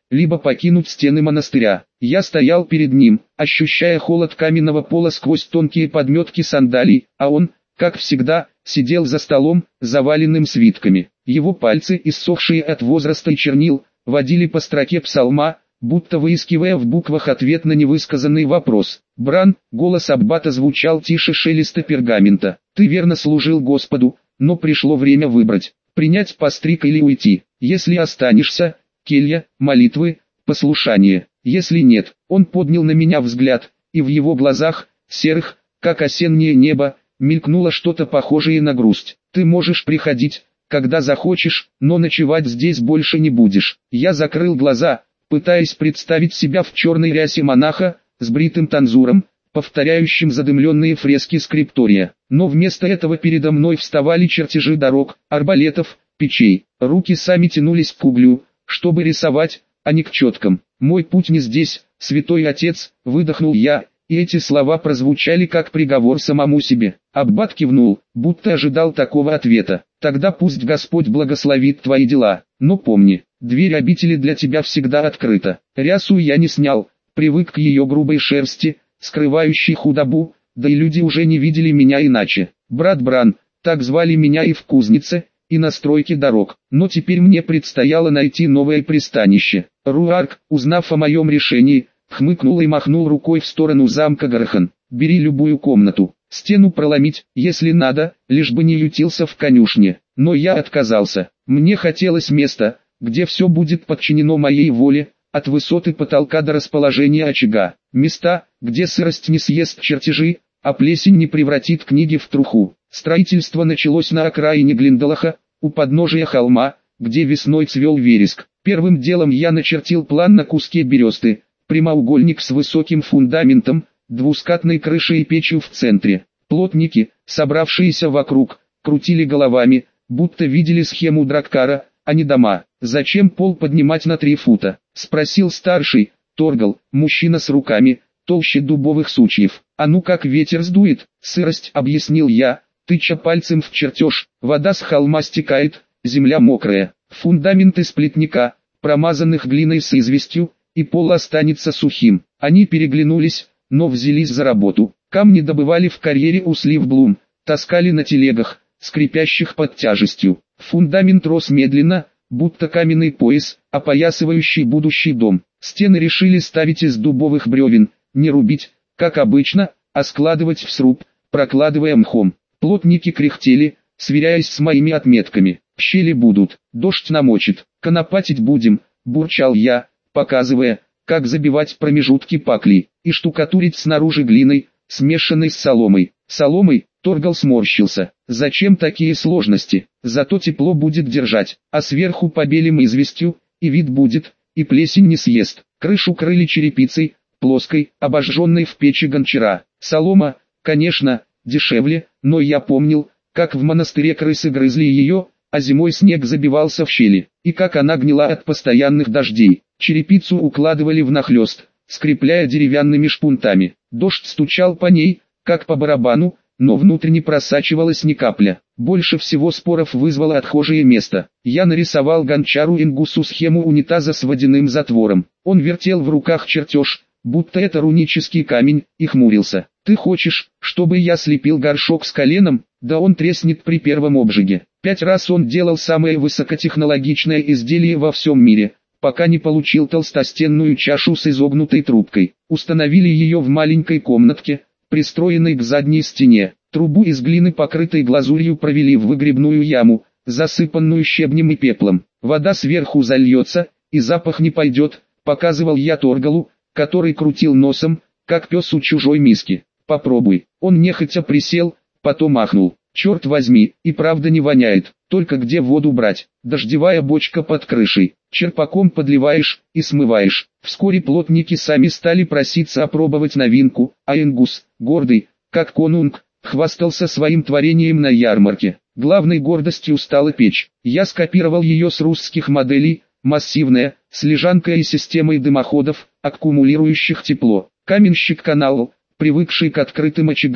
либо покинуть стены монастыря. Я стоял перед ним, ощущая холод каменного пола сквозь тонкие подметки сандалий, а он, как всегда, сидел за столом, заваленным свитками. Его пальцы, иссохшие от возраста и чернил, водили по строке псалма, будто выискивая в буквах ответ на невысказанный вопрос. «Бран», голос аббата звучал тише шелеста пергамента. «Ты верно служил Господу, но пришло время выбрать, принять постриг или уйти. Если останешься, келья, молитвы, послушание. Если нет». Он поднял на меня взгляд, и в его глазах, серых, как осеннее небо, мелькнуло что-то похожее на грусть. «Ты можешь приходить, когда захочешь, но ночевать здесь больше не будешь». Я закрыл глаза, пытаясь представить себя в черной рясе монаха, с бритым танзуром, повторяющим задымленные фрески скриптория. Но вместо этого передо мной вставали чертежи дорог, арбалетов, печей. Руки сами тянулись к углю, чтобы рисовать, а не к четкам. «Мой путь не здесь, святой отец», — выдохнул я, и эти слова прозвучали как приговор самому себе. Аббат кивнул, будто ожидал такого ответа. «Тогда пусть Господь благословит твои дела, но помни, дверь обители для тебя всегда открыта». Рясу я не снял, привык к ее грубой шерсти, скрывающей худобу, да и люди уже не видели меня иначе. Брат Бран, так звали меня и в кузнице, и на стройке дорог, но теперь мне предстояло найти новое пристанище. Руарк, узнав о моем решении, хмыкнул и махнул рукой в сторону замка Гархан. «Бери любую комнату, стену проломить, если надо, лишь бы не ютился в конюшне». Но я отказался. Мне хотелось места, где все будет подчинено моей воле, от высоты потолка до расположения очага. Места, где сырость не съест чертежи, а плесень не превратит книги в труху. Строительство началось на окраине Глиндалаха, у подножия холма, где весной цвел вереск. Первым делом я начертил план на куске бересты, прямоугольник с высоким фундаментом, двускатной крышей и печью в центре. Плотники, собравшиеся вокруг, крутили головами, будто видели схему Драккара, а не дома. «Зачем пол поднимать на три фута?» — спросил старший, Торгал, мужчина с руками, толще дубовых сучьев. «А ну как ветер сдует, сырость», — объяснил я, тыча пальцем в чертеж. «Вода с холма стекает, земля мокрая, фундамент из плетника, промазанных глиной с известью, и пол останется сухим». Они переглянулись, но взялись за работу. Камни добывали в карьере у Сливблум, таскали на телегах, скрипящих под тяжестью. Фундамент рос медленно, будто каменный пояс, опоясывающий будущий дом. Стены решили ставить из дубовых бревен, не рубить, как обычно, а складывать в сруб, прокладывая мхом. Плотники кряхтели, сверяясь с моими отметками. «Щели будут, дождь намочит, конопатить будем», — бурчал я, показывая, как забивать промежутки паклей, и штукатурить снаружи глиной, смешанной с соломой. «Соломой?» — Торгал сморщился. «Зачем такие сложности? Зато тепло будет держать, а сверху побелим известью, и вид будет, и плесень не съест». Крышу крыли черепицей, плоской, обожженной в печи гончара. Солома, конечно, дешевле, но я помнил, как в монастыре крысы грызли ее, а зимой снег забивался в щели, и как она гнила от постоянных дождей. Черепицу укладывали внахлёст, скрепляя деревянными шпунтами. Дождь стучал по ней, как по барабану, но внутрь не просачивалась ни капля. Больше всего споров вызвало отхожее место. Я нарисовал гончару Ингусу схему унитаза с водяным затвором. Он вертел в руках чертеж, будто это рунический камень, и хмурился. «Ты хочешь, чтобы я слепил горшок с коленом? Да он треснет при первом обжиге». Пять раз он делал самое высокотехнологичное изделие во всем мире, пока не получил толстостенную чашу с изогнутой трубкой. Установили ее в маленькой комнатке, пристроенной к задней стене. Трубу из глины, покрытой глазурью, провели в выгребную яму, засыпанную щебнем и пеплом. «Вода сверху зальется, и запах не пойдет», — показывал я Торгалу, который крутил носом, как пес у чужой миски. «Попробуй». Он нехотя присел, потом ахнул. «Черт возьми, и правда не воняет, только где воду брать? Дождевая бочка под крышей, черпаком подливаешь и смываешь». Вскоре плотники сами стали проситься опробовать новинку, а Ингус, гордый, как конунг, хвастался своим творением на ярмарке. Главной гордостью стала печь. Я скопировал ее с русских моделей, массивная, с лежанкой и системой дымоходов, аккумулирующих тепло. Каменщик Канал, привыкший к открытым очагам,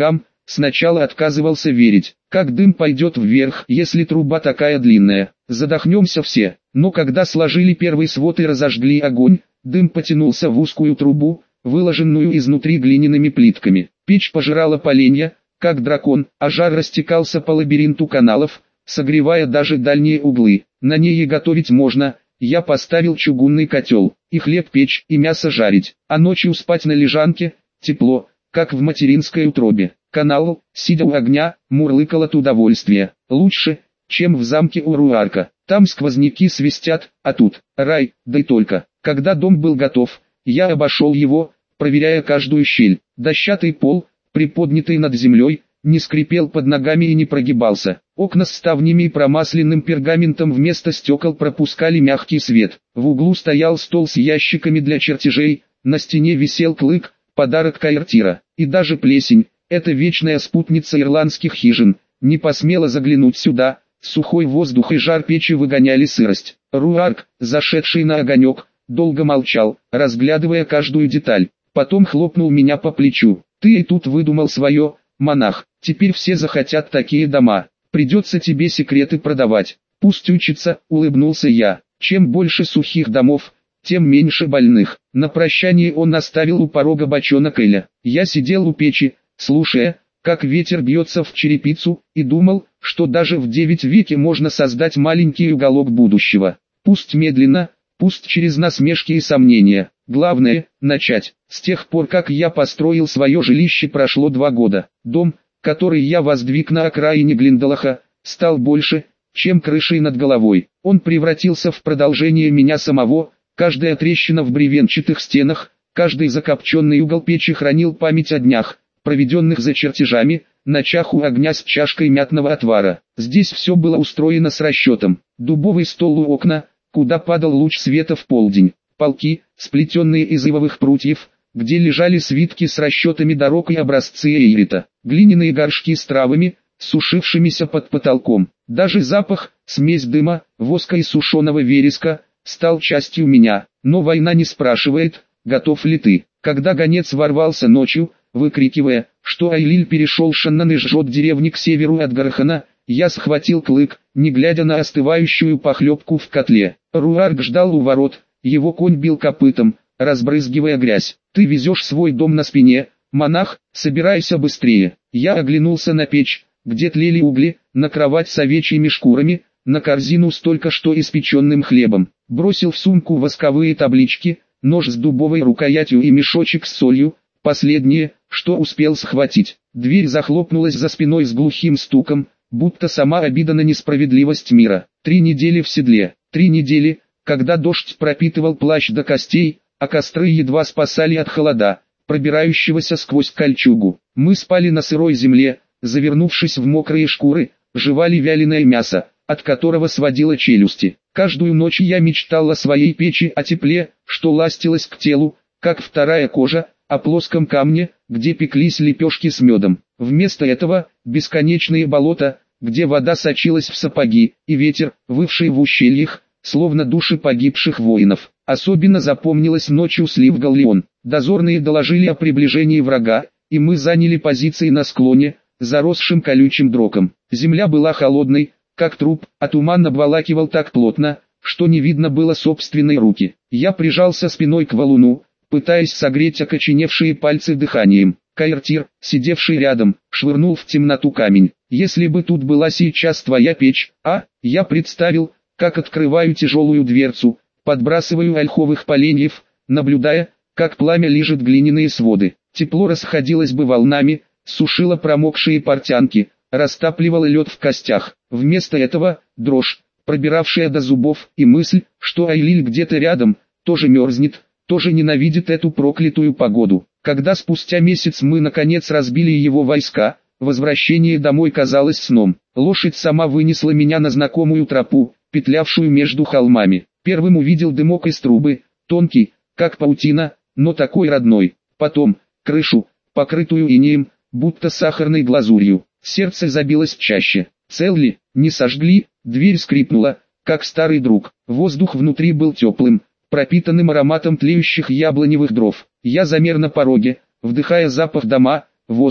Сначала отказывался верить, как дым пойдет вверх, если труба такая длинная. Задохнемся все. Но когда сложили первый свод и разожгли огонь, дым потянулся в узкую трубу, выложенную изнутри глиняными плитками. Печь пожирала поленья, как дракон, а жар растекался по лабиринту каналов, согревая даже дальние углы. На ней и готовить можно. Я поставил чугунный котел, и хлеб печь, и мясо жарить, а ночью спать на лежанке, тепло, как в материнской утробе. Канал, сидя у огня, мурлыкал от удовольствия. Лучше, чем в замке у Руарка. Там сквозняки свистят, а тут рай, да и только. Когда дом был готов, я обошел его, проверяя каждую щель. Дощатый пол, приподнятый над землей, не скрипел под ногами и не прогибался. Окна с ставнями и промасленным пергаментом вместо стекол пропускали мягкий свет. В углу стоял стол с ящиками для чертежей, на стене висел клык, подарок Каэртира. И даже плесень, эта вечная спутница ирландских хижин, не посмела заглянуть сюда. Сухой воздух и жар печи выгоняли сырость. Руарк, зашедший на огонек, долго молчал, разглядывая каждую деталь. Потом хлопнул меня по плечу. «Ты и тут выдумал свое, монах. Теперь все захотят такие дома. Придется тебе секреты продавать». «Пусть учится», — улыбнулся я. «Чем больше сухих домов, тем меньше больных». На прощание он оставил у порога бочонок эля. Я сидел у печи, слушая, как ветер бьется в черепицу, и думал, что даже в девять веке можно создать маленький уголок будущего. Пусть медленно, пусть через насмешки и сомнения. Главное – начать. С тех пор, как я построил свое жилище, прошло два года. Дом, который я воздвиг на окраине Глиндалаха, стал больше, чем крышей над головой. Он превратился в продолжение меня самого. Каждая трещина в бревенчатых стенах, каждый закопченный угол печи хранил память о днях, проведенных за чертежами, ночах у огня с чашкой мятного отвара. Здесь все было устроено с расчетом. Дубовый стол у окна, куда падал луч света в полдень. Полки, сплетенные из ивовых прутьев, где лежали свитки с расчетами дорог и образцы эйрита. Глиняные горшки с травами, сушившимися под потолком. Даже запах, смесь дыма, воска и сушеного вереска, стал частью меня. Но война не спрашивает, готов ли ты. Когда гонец ворвался ночью, выкрикивая, что Айлиль перешел Шаннан и жжет деревни к северу от Гархана, я схватил клык, не глядя на остывающую похлебку в котле. Руарк ждал у ворот, его конь бил копытом, разбрызгивая грязь. «Ты везешь свой дом на спине, монах, собирайся быстрее». Я оглянулся на печь, где тлели угли, на кровать с овечьими шкурами, на корзину с только что испеченным хлебом. Бросил в сумку восковые таблички, нож с дубовой рукоятью и мешочек с солью, последнее, что успел схватить. Дверь захлопнулась за спиной с глухим стуком, будто сама обида на несправедливость мира. Три недели в седле, три недели, когда дождь пропитывал плащ до костей, а костры едва спасали от холода, пробирающегося сквозь кольчугу. Мы спали на сырой земле, завернувшись в мокрые шкуры, жевали вяленое мясо, от которого сводило челюсти. Каждую ночь я мечтал о своей печи, о тепле, что ластилось к телу, как вторая кожа, о плоском камне, где пеклись лепешки с медом. Вместо этого бесконечные болота, где вода сочилась в сапоги, и ветер, вывший в ущельях, словно души погибших воинов. Особенно запомнилась ночью слив Галлеон. Дозорные доложили о приближении врага, и мы заняли позиции на склоне, заросшим колючим дроком. Земля была холодной, как труп, а туман обволакивал так плотно, что не видно было собственной руки. Я прижался спиной к валуну, пытаясь согреть окоченевшие пальцы дыханием. Каэртир, сидевший рядом, швырнул в темноту камень. «Если бы тут была сейчас твоя печь, а?» Я представил, как открываю тяжелую дверцу, подбрасываю ольховых поленьев, наблюдая, как пламя лижет глиняные своды. Тепло расходилось бы волнами, сушило промокшие портянки, растапливало лед в костях. Вместо этого, дрожь, пробиравшая до зубов, и мысль, что Айлиль где-то рядом, тоже мерзнет, тоже ненавидит эту проклятую погоду. Когда спустя месяц мы наконец разбили его войска, возвращение домой казалось сном. Лошадь сама вынесла меня на знакомую тропу, петлявшую между холмами. Первым увидел дымок из трубы, тонкий, как паутина, но такой родной. Потом, крышу, покрытую инеем, будто сахарной глазурью. Сердце забилось чаще. Цел ли, не сожгли? Дверь скрипнула, как старый друг. Воздух внутри был теплым, пропитанным ароматом тлеющих яблоневых дров. Я замер на пороге, вдыхая запах дома, воска,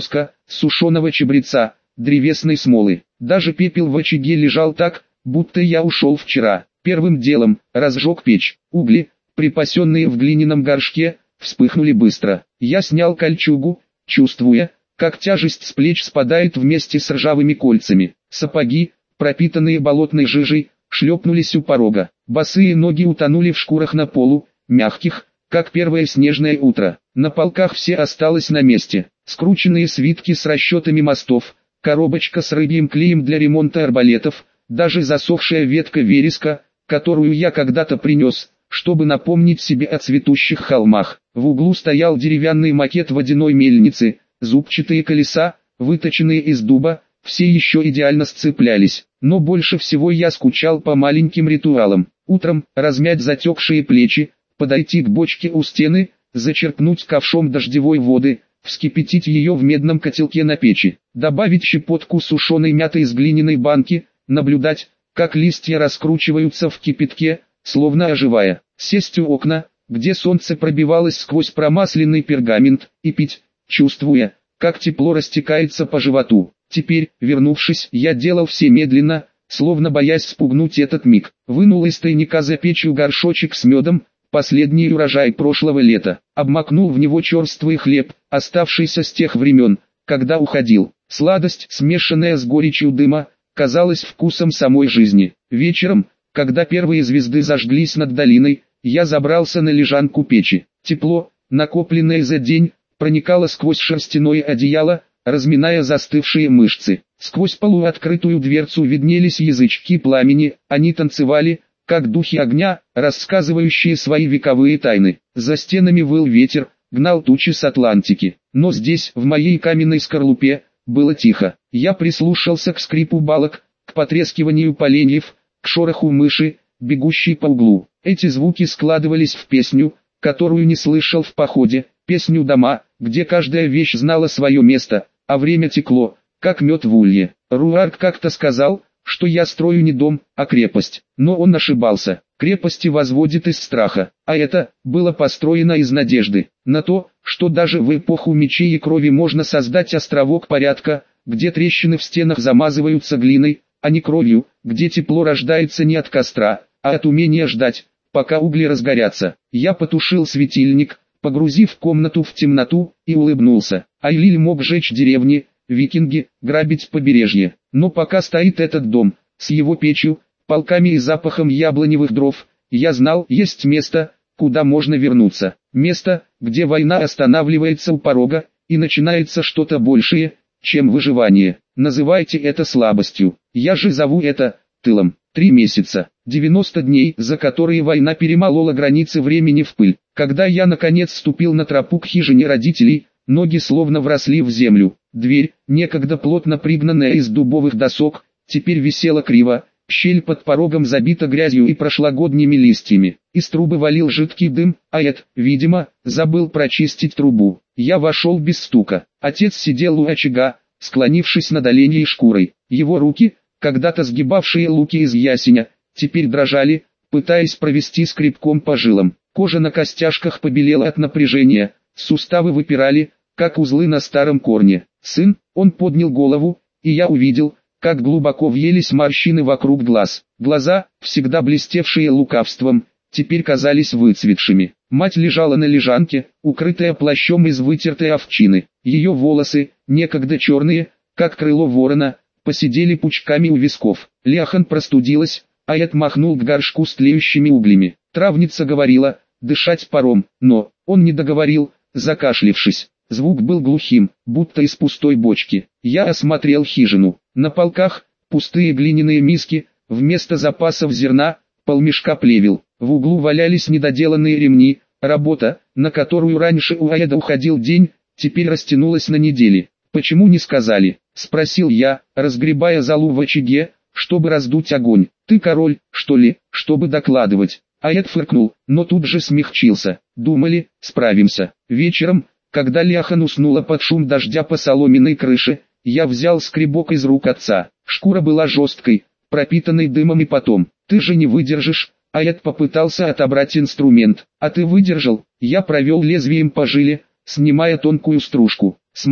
сушеного чабреца, древесной смолы. Даже пепел в очаге лежал так, будто я ушел вчера. Первым делом разжег печь. Угли, припасенные в глиняном горшке, вспыхнули быстро. Я снял кольчугу, чувствуя, как тяжесть с плеч спадает вместе с ржавыми кольцами. Сапоги, пропитанные болотной жижей, шлепнулись у порога. Босые ноги утонули в шкурах на полу, мягких, как первое снежное утро. На полках все осталось на месте. Скрученные свитки с расчетами мостов, коробочка с рыбьим клеем для ремонта арбалетов, даже засохшая ветка вереска, которую я когда-то принес, чтобы напомнить себе о цветущих холмах. В углу стоял деревянный макет водяной мельницы, зубчатые колеса, выточенные из дуба, все еще идеально сцеплялись. Но больше всего я скучал по маленьким ритуалам. Утром размять затекшие плечи, подойти к бочке у стены, зачерпнуть ковшом дождевой воды, вскипятить ее в медном котелке на печи, добавить щепотку сушеной мяты из глиняной банки, наблюдать, как листья раскручиваются в кипятке, словно оживая, сесть у окна, где солнце пробивалось сквозь промасленный пергамент, и пить, чувствуя, как тепло растекается по животу. Теперь, вернувшись, я делал все медленно, словно боясь спугнуть этот миг. Вынул из тайника за печью горшочек с медом, последний урожай прошлого лета, обмакнул в него черствый хлеб, оставшийся с тех времен, когда уходил. Сладость, смешанная с горечью дыма, казалась вкусом самой жизни. Вечером, когда первые звезды зажглись над долиной, я забрался на лежанку печи. Тепло, накопленное за день, проникало сквозь шерстяное одеяло, разминая застывшие мышцы. Сквозь полуоткрытую дверцу виднелись язычки пламени, они танцевали, как духи огня, рассказывающие свои вековые тайны. За стенами выл ветер, гнал тучи с Атлантики. Но здесь, в моей каменной скорлупе, было тихо. Я прислушался к скрипу балок, к потрескиванию поленьев, к шороху мыши, бегущей по углу. Эти звуки складывались в песню, которую не слышал в походе, песню дома, где каждая вещь знала свое место, а время текло, как мед в улье. Руарк как-то сказал, что я строю не дом, а крепость. Но он ошибался. Крепости возводит из страха, а это было построено из надежды на то, что даже в эпоху мечей и крови можно создать островок порядка, где трещины в стенах замазываются глиной, а не кровью, где тепло рождается не от костра, а от умения ждать, пока угли разгорятся. Я потушил светильник, погрузив комнату в темноту, и улыбнулся. Айлиль мог жечь деревни, викинги, грабить побережье. Но пока стоит этот дом, с его печью, полками и запахом яблоневых дров, я знал, есть место, куда можно вернуться. Место, где война останавливается у порога, и начинается что-то большее, чем выживание. Называйте это слабостью. Я же зову это тылом. Три месяца, девяносто дней, за которые война перемолола границы времени в пыль. Когда я наконец ступил на тропу к хижине родителей, ноги словно вросли в землю. Дверь, некогда плотно пригнанная из дубовых досок, теперь висела криво, щель под порогом забита грязью и прошлогодними листьями. Из трубы валил жидкий дым, а Эд, видимо, забыл прочистить трубу. Я вошел без стука. Отец сидел у очага, склонившись над оленьей шкурой. Его руки, когда-то сгибавшие луки из ясеня, теперь дрожали, пытаясь провести скребком по жилам. Кожа на костяшках побелела от напряжения, суставы выпирали, как узлы на старом корне. «Сын», он поднял голову, и я увидел, как глубоко въелись морщины вокруг глаз. Глаза, всегда блестевшие лукавством, теперь казались выцветшими. Мать лежала на лежанке, укрытая плащом из вытертой овчины. Ее волосы, некогда черные, как крыло ворона, посидели пучками у висков. Лиахан простудилась, а Эд махнул к горшку с тлеющими углями. Травница говорила, дышать паром, но он не договорил, закашлившись. Звук был глухим, будто из пустой бочки. Я осмотрел хижину. На полках пустые глиняные миски, вместо запасов зерна полмешка плевел. В углу валялись недоделанные ремни. Работа, на которую раньше у Аэда уходил день, теперь растянулась на недели. «Почему не сказали?» — спросил я, разгребая золу в очаге, чтобы раздуть огонь. «Ты король, что ли, чтобы докладывать?» Аэд фыркнул, но тут же смягчился. «Думали, справимся». Вечером, когда Лиахан уснула под шум дождя по соломенной крыше, я взял скребок из рук отца. Шкура была жесткой, пропитанной дымом и потом. «Ты же не выдержишь». Аэд попытался отобрать инструмент. «А ты выдержал?» Я провел лезвием по жиле, снимая тонкую стружку. «Смотри».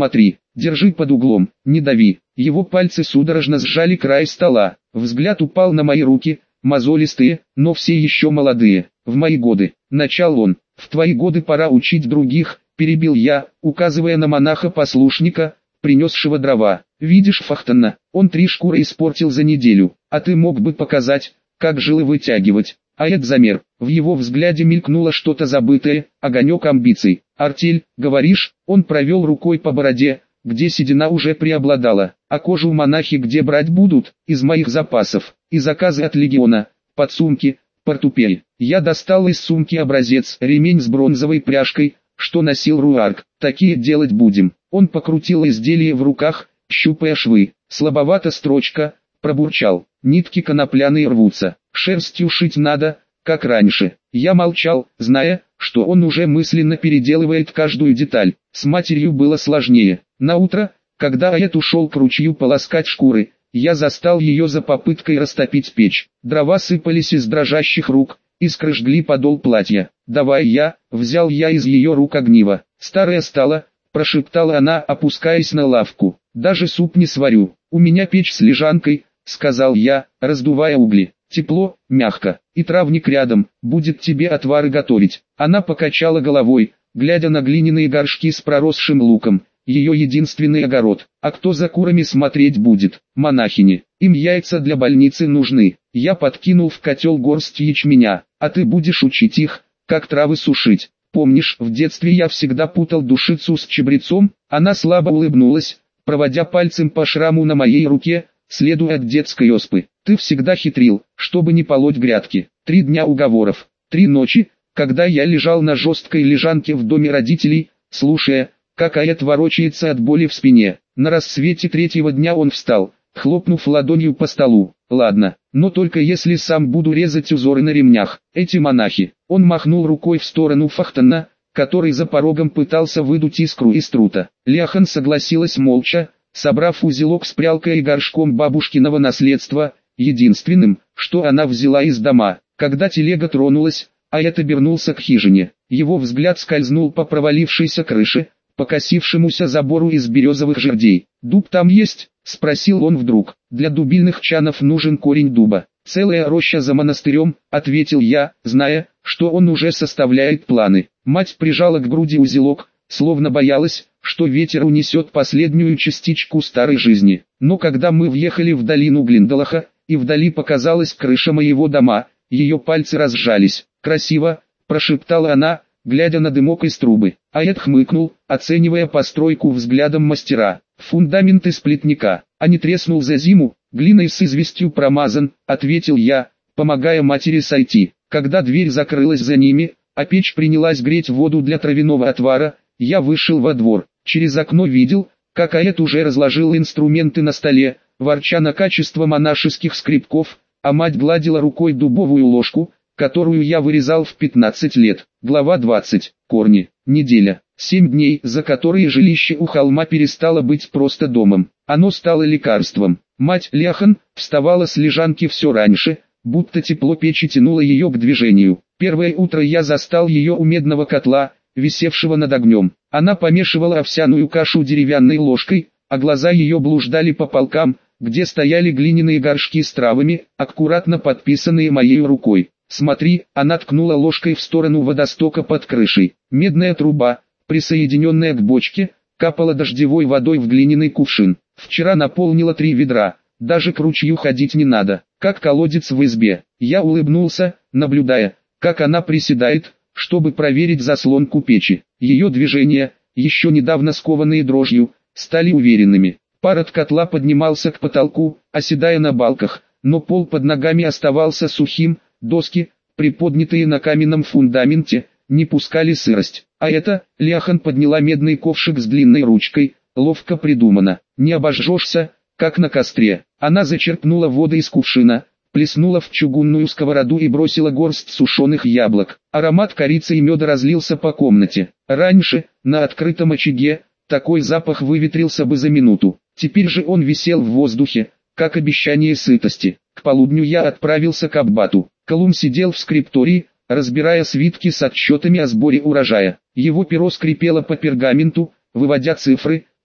держи под углом, не дави. Его пальцы судорожно сжали край стола. Взгляд упал на мои руки, мозолистые, но все еще молодые. В мои годы, начал он, в твои годы пора учить других, перебил я, указывая на монаха-послушника, принесшего дрова. Видишь, Фахтанна, он три шкуры испортил за неделю, а ты мог бы показать, как жилы вытягивать. А это замер. В его взгляде мелькнуло что-то забытое, огонек амбиций. Артель, говоришь? Он провел рукой по бороде, где седина уже преобладала. А кожу у монахи где брать будут? Из моих запасов. И заказы от легиона. Подсумки, портупеи. Я достал из сумки образец, ремень с бронзовой пряжкой, что носил Руарк. Такие делать будем. Он покрутил изделие в руках, щупая швы. Слабовато строчка, пробурчал. Нитки конопляные рвутся. Шерстью шить надо, как раньше. Я молчал, зная, что он уже мысленно переделывает каждую деталь. С матерью было сложнее. Наутро, когда Аэт ушел к ручью полоскать шкуры, я застал ее за попыткой растопить печь. Дрова сыпались из дрожащих рук, искры жгли подол платья. «Давай я», взял я из ее рук огниво. «Старая стала», прошептала она, опускаясь на лавку. «Даже суп не сварю. У меня печь с лежанкой», сказал я, раздувая угли. «Тепло, мягко, и травник рядом, будет тебе отвары готовить». Она покачала головой, глядя на глиняные горшки с проросшим луком, ее единственный огород. А кто за курами смотреть будет? Монахини. Им яйца для больницы нужны. Я подкинул в котел горсть ячменя, а ты будешь учить их, как травы сушить. Помнишь, в детстве я всегда путал душицу с чабрецом? Она слабо улыбнулась, проводя пальцем по шраму на моей руке, следуя от детской оспы. Ты всегда хитрил, чтобы не полоть грядки. Три дня уговоров, три ночи, когда я лежал на жесткой лежанке в доме родителей, слушая, как Аэт ворочается от боли в спине. На рассвете третьего дня он встал, хлопнув ладонью по столу. Ладно, но только если сам буду резать узоры на ремнях. Эти монахи. Он махнул рукой в сторону Фахтана, который за порогом пытался выдуть искру из трута. Ляхан согласилась молча, собрав узелок с прялкой и горшком бабушкиного наследства, единственным, что она взяла из дома. Когда телега тронулась, Аэт обернулся к хижине. Его взгляд скользнул по провалившейся крыше, покосившемуся забору из березовых жердей. «Дуб там есть?» — спросил он вдруг. «Для дубильных чанов нужен корень дуба. Целая роща за монастырем», — ответил я, зная, что он уже составляет планы. Мать прижала к груди узелок, словно боялась, что ветер унесет последнюю частичку старой жизни. Но когда мы въехали в долину Глиндалаха, и вдали показалась крыша моего дома, ее пальцы разжались. «Красиво», — прошептала она, глядя на дымок из трубы. Аэт хмыкнул, оценивая постройку взглядом мастера. «Фундамент из плетника, а не треснул за зиму, глиной с известью промазан», — ответил я, помогая матери сойти. Когда дверь закрылась за ними, а печь принялась греть воду для травяного отвара, я вышел во двор. Через окно видел, как Аэт уже разложил инструменты на столе, ворча на качество монашеских скребков, а мать гладила рукой дубовую ложку, которую я вырезал в пятнадцать лет. Глава двадцать. Корни. Неделя. Семь дней, за которые жилище у холма перестало быть просто домом. Оно стало лекарством. Мать Ляхан вставала с лежанки все раньше, будто тепло печи тянуло ее к движению. Первое утро я застал ее у медного котла, висевшего над огнем. Она помешивала овсяную кашу деревянной ложкой, а глаза ее блуждали по полкам, где стояли глиняные горшки с травами, аккуратно подписанные моей рукой. «Смотри», она ткнула ложкой в сторону водостока под крышей. Медная труба, присоединенная к бочке, капала дождевой водой в глиняный кувшин. Вчера наполнила три ведра, даже к ручью ходить не надо, как колодец в избе. Я улыбнулся, наблюдая, как она приседает, чтобы проверить заслонку печи. Ее движения, еще недавно скованные дрожью, стали уверенными. Пар от котла поднимался к потолку, оседая на балках, но пол под ногами оставался сухим. Доски, приподнятые на каменном фундаменте, не пускали сырость. А это, Ляхан подняла медный ковшик с длинной ручкой, ловко придумано. Не обожжешься, как на костре. Она зачерпнула воду из кувшина, плеснула в чугунную сковороду и бросила горсть сушеных яблок. Аромат корицы и меда разлился по комнате. Раньше, на открытом очаге, такой запах выветрился бы за минуту. Теперь же он висел в воздухе, как обещание сытости. К полудню я отправился к аббату. Колум сидел в скриптории, разбирая свитки с отчетами о сборе урожая. Его перо скрипело по пергаменту, выводя цифры,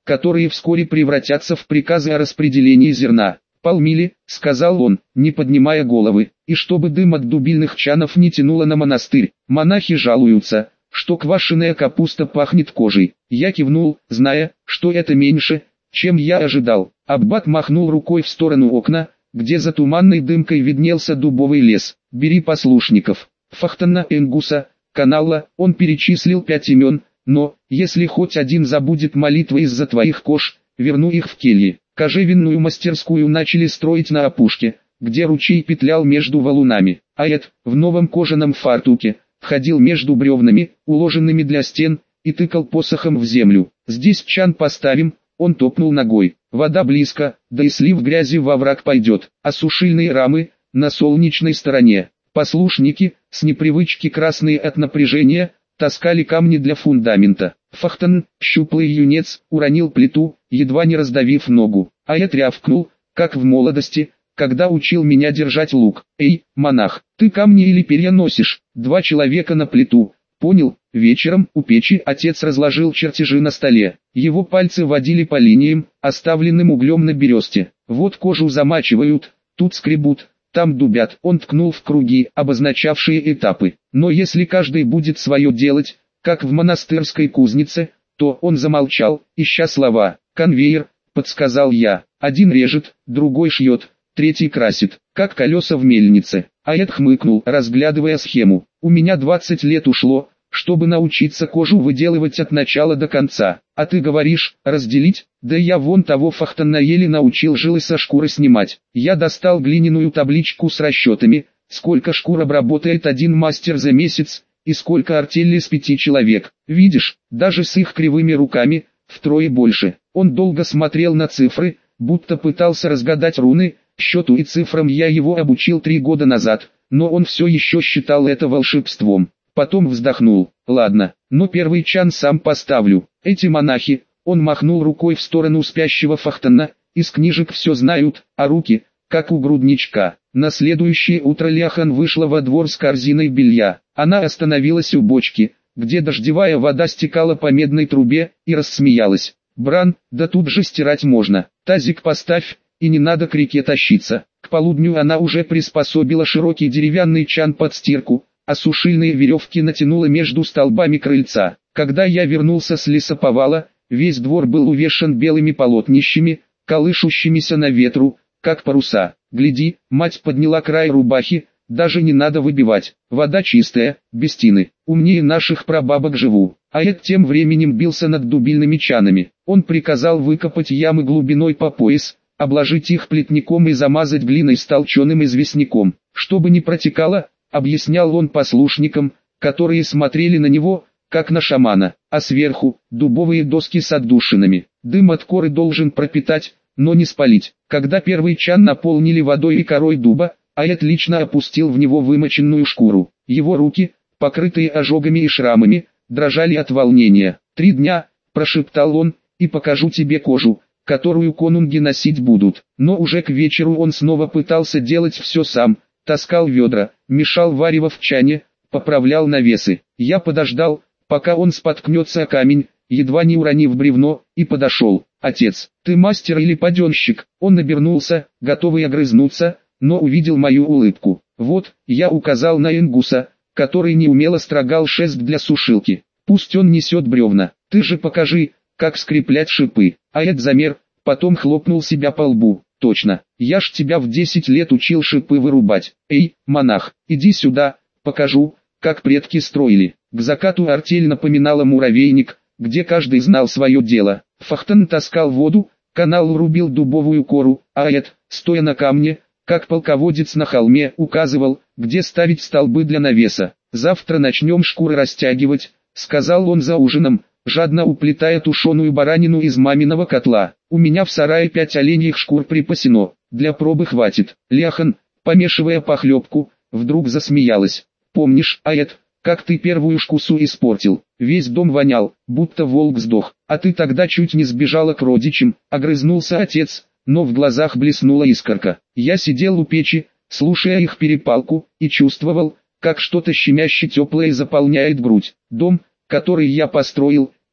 которые вскоре превратятся в приказы о распределении зерна. «Полмили», — сказал он, не поднимая головы, — «и чтобы дым от дубильных чанов не тянуло на монастырь. Монахи жалуются, что квашеная капуста пахнет кожей». Я кивнул, зная, что это меньше, чем я ожидал. Аббат махнул рукой в сторону окна, где за туманной дымкой виднелся дубовый лес. «Бери послушников. Фахтана, Энгуса, Каналла». Он перечислил пять имен, но, если хоть один забудет молитвы из-за твоих кож, верну их в кельи. Кожевенную мастерскую начали строить на опушке, где ручей петлял между валунами. Аэт, в новом кожаном фартуке, ходил между бревнами, уложенными для стен, и тыкал посохом в землю. «Здесь чан поставим», — он топнул ногой. «Вода близко, да и слив грязи во враг пойдет, а сушильные рамы — на солнечной стороне». Послушники, с непривычки красные от напряжения, таскали камни для фундамента. Фахтан, щуплый юнец, уронил плиту, едва не раздавив ногу. Аэт рявкнул, как в молодости, когда учил меня держать лук. «Эй, монах, ты камни или перья носишь?» Два человека на плиту. «Понял». Вечером у печи отец разложил чертежи на столе. Его пальцы водили по линиям, оставленным углем на бересте. Вот кожу замачивают, тут скребут, там дубят. Он ткнул в круги, обозначавшие этапы. Но если каждый будет свое делать, как в монастырской кузнице, то он замолчал, ища слова. «Конвейер», — подсказал я. «Один режет, другой шьет, третий красит, как колеса в мельнице». Аэт хмыкнул, разглядывая схему. «У меня двадцать лет ушло, чтобы научиться кожу выделывать от начала до конца. А ты говоришь, разделить? Да я вон того Фахтана еле научил жилы со шкуры снимать». Я достал глиняную табличку с расчетами, сколько шкур обработает один мастер за месяц, и сколько артели с пяти человек. Видишь, даже с их кривыми руками, втрое больше. Он долго смотрел на цифры, будто пытался разгадать руны. Счету и цифрам я его обучил три года назад, но он все еще считал это волшебством. Потом вздохнул. «Ладно, но первый чан сам поставлю. Эти монахи», — он махнул рукой в сторону спящего Фахтана, — «из книжек все знают, а руки, как у грудничка». На следующее утро Ляхан вышла во двор с корзиной белья. Она остановилась у бочки, где дождевая вода стекала по медной трубе, и рассмеялась. «Бран, да тут же стирать можно. Тазик поставь, и не надо к реке тащиться». К полудню она уже приспособила широкий деревянный чан под стирку, а сушильные веревки натянула между столбами крыльца. Когда я вернулся с лесоповала, весь двор был увешан белыми полотнищами, колышущимися на ветру, как паруса. «Гляди», мать подняла край рубахи, «даже не надо выбивать, вода чистая, без тины, умнее наших прабабок живу». А Эд тем временем бился над дубильными чанами. Он приказал выкопать ямы глубиной по пояс, обложить их плетником и замазать глиной с толченым известняком, чтобы не протекало, объяснял он послушникам, которые смотрели на него, как на шамана, а сверху – дубовые доски с отдушинами. Дым от коры должен пропитать, но не спалить. Когда первый чан наполнили водой и корой дуба, Аэт лично опустил в него вымоченную шкуру. Его руки, покрытые ожогами и шрамами, дрожали от волнения. «Три дня», – прошептал он, – «и покажу тебе кожу, которую конунги носить будут». Но уже к вечеру он снова пытался делать все сам. Таскал ведра, мешал варево в чане, поправлял навесы. Я подождал, пока он споткнется о камень, едва не уронив бревно, и подошел. «Отец, ты мастер или паденщик?» Он обернулся, готовый огрызнуться, но увидел мою улыбку. «Вот», я указал на Энгуса, который неумело строгал шест для сушилки. «Пусть он несет бревна, ты же покажи, как скреплять шипы». Аэт замер, потом хлопнул себя по лбу. «Точно, я ж тебя в десять лет учил шипы вырубать. Эй, монах, иди сюда, покажу, как предки строили». К закату артель напоминала муравейник, где каждый знал свое дело. Фахтан таскал воду, Канал рубил дубовую кору, а Аэт, стоя на камне, как полководец на холме, указывал, где ставить столбы для навеса. «Завтра начнем шкуры растягивать», — сказал он за ужином, жадно уплетая тушеную баранину из маминого котла. «У меня в сарае пять оленьих шкур припасено, для пробы хватит». Ляхан, помешивая похлебку, вдруг засмеялась. «Помнишь, Аэт, как ты первую шкусу испортил? Весь дом вонял, будто волк сдох, а ты тогда чуть не сбежала к родичам», — огрызнулся отец, но в глазах блеснула искорка. Я сидел у печи, слушая их перепалку, и чувствовал, как что-то щемяще теплое заполняет грудь. Дом, который я построил,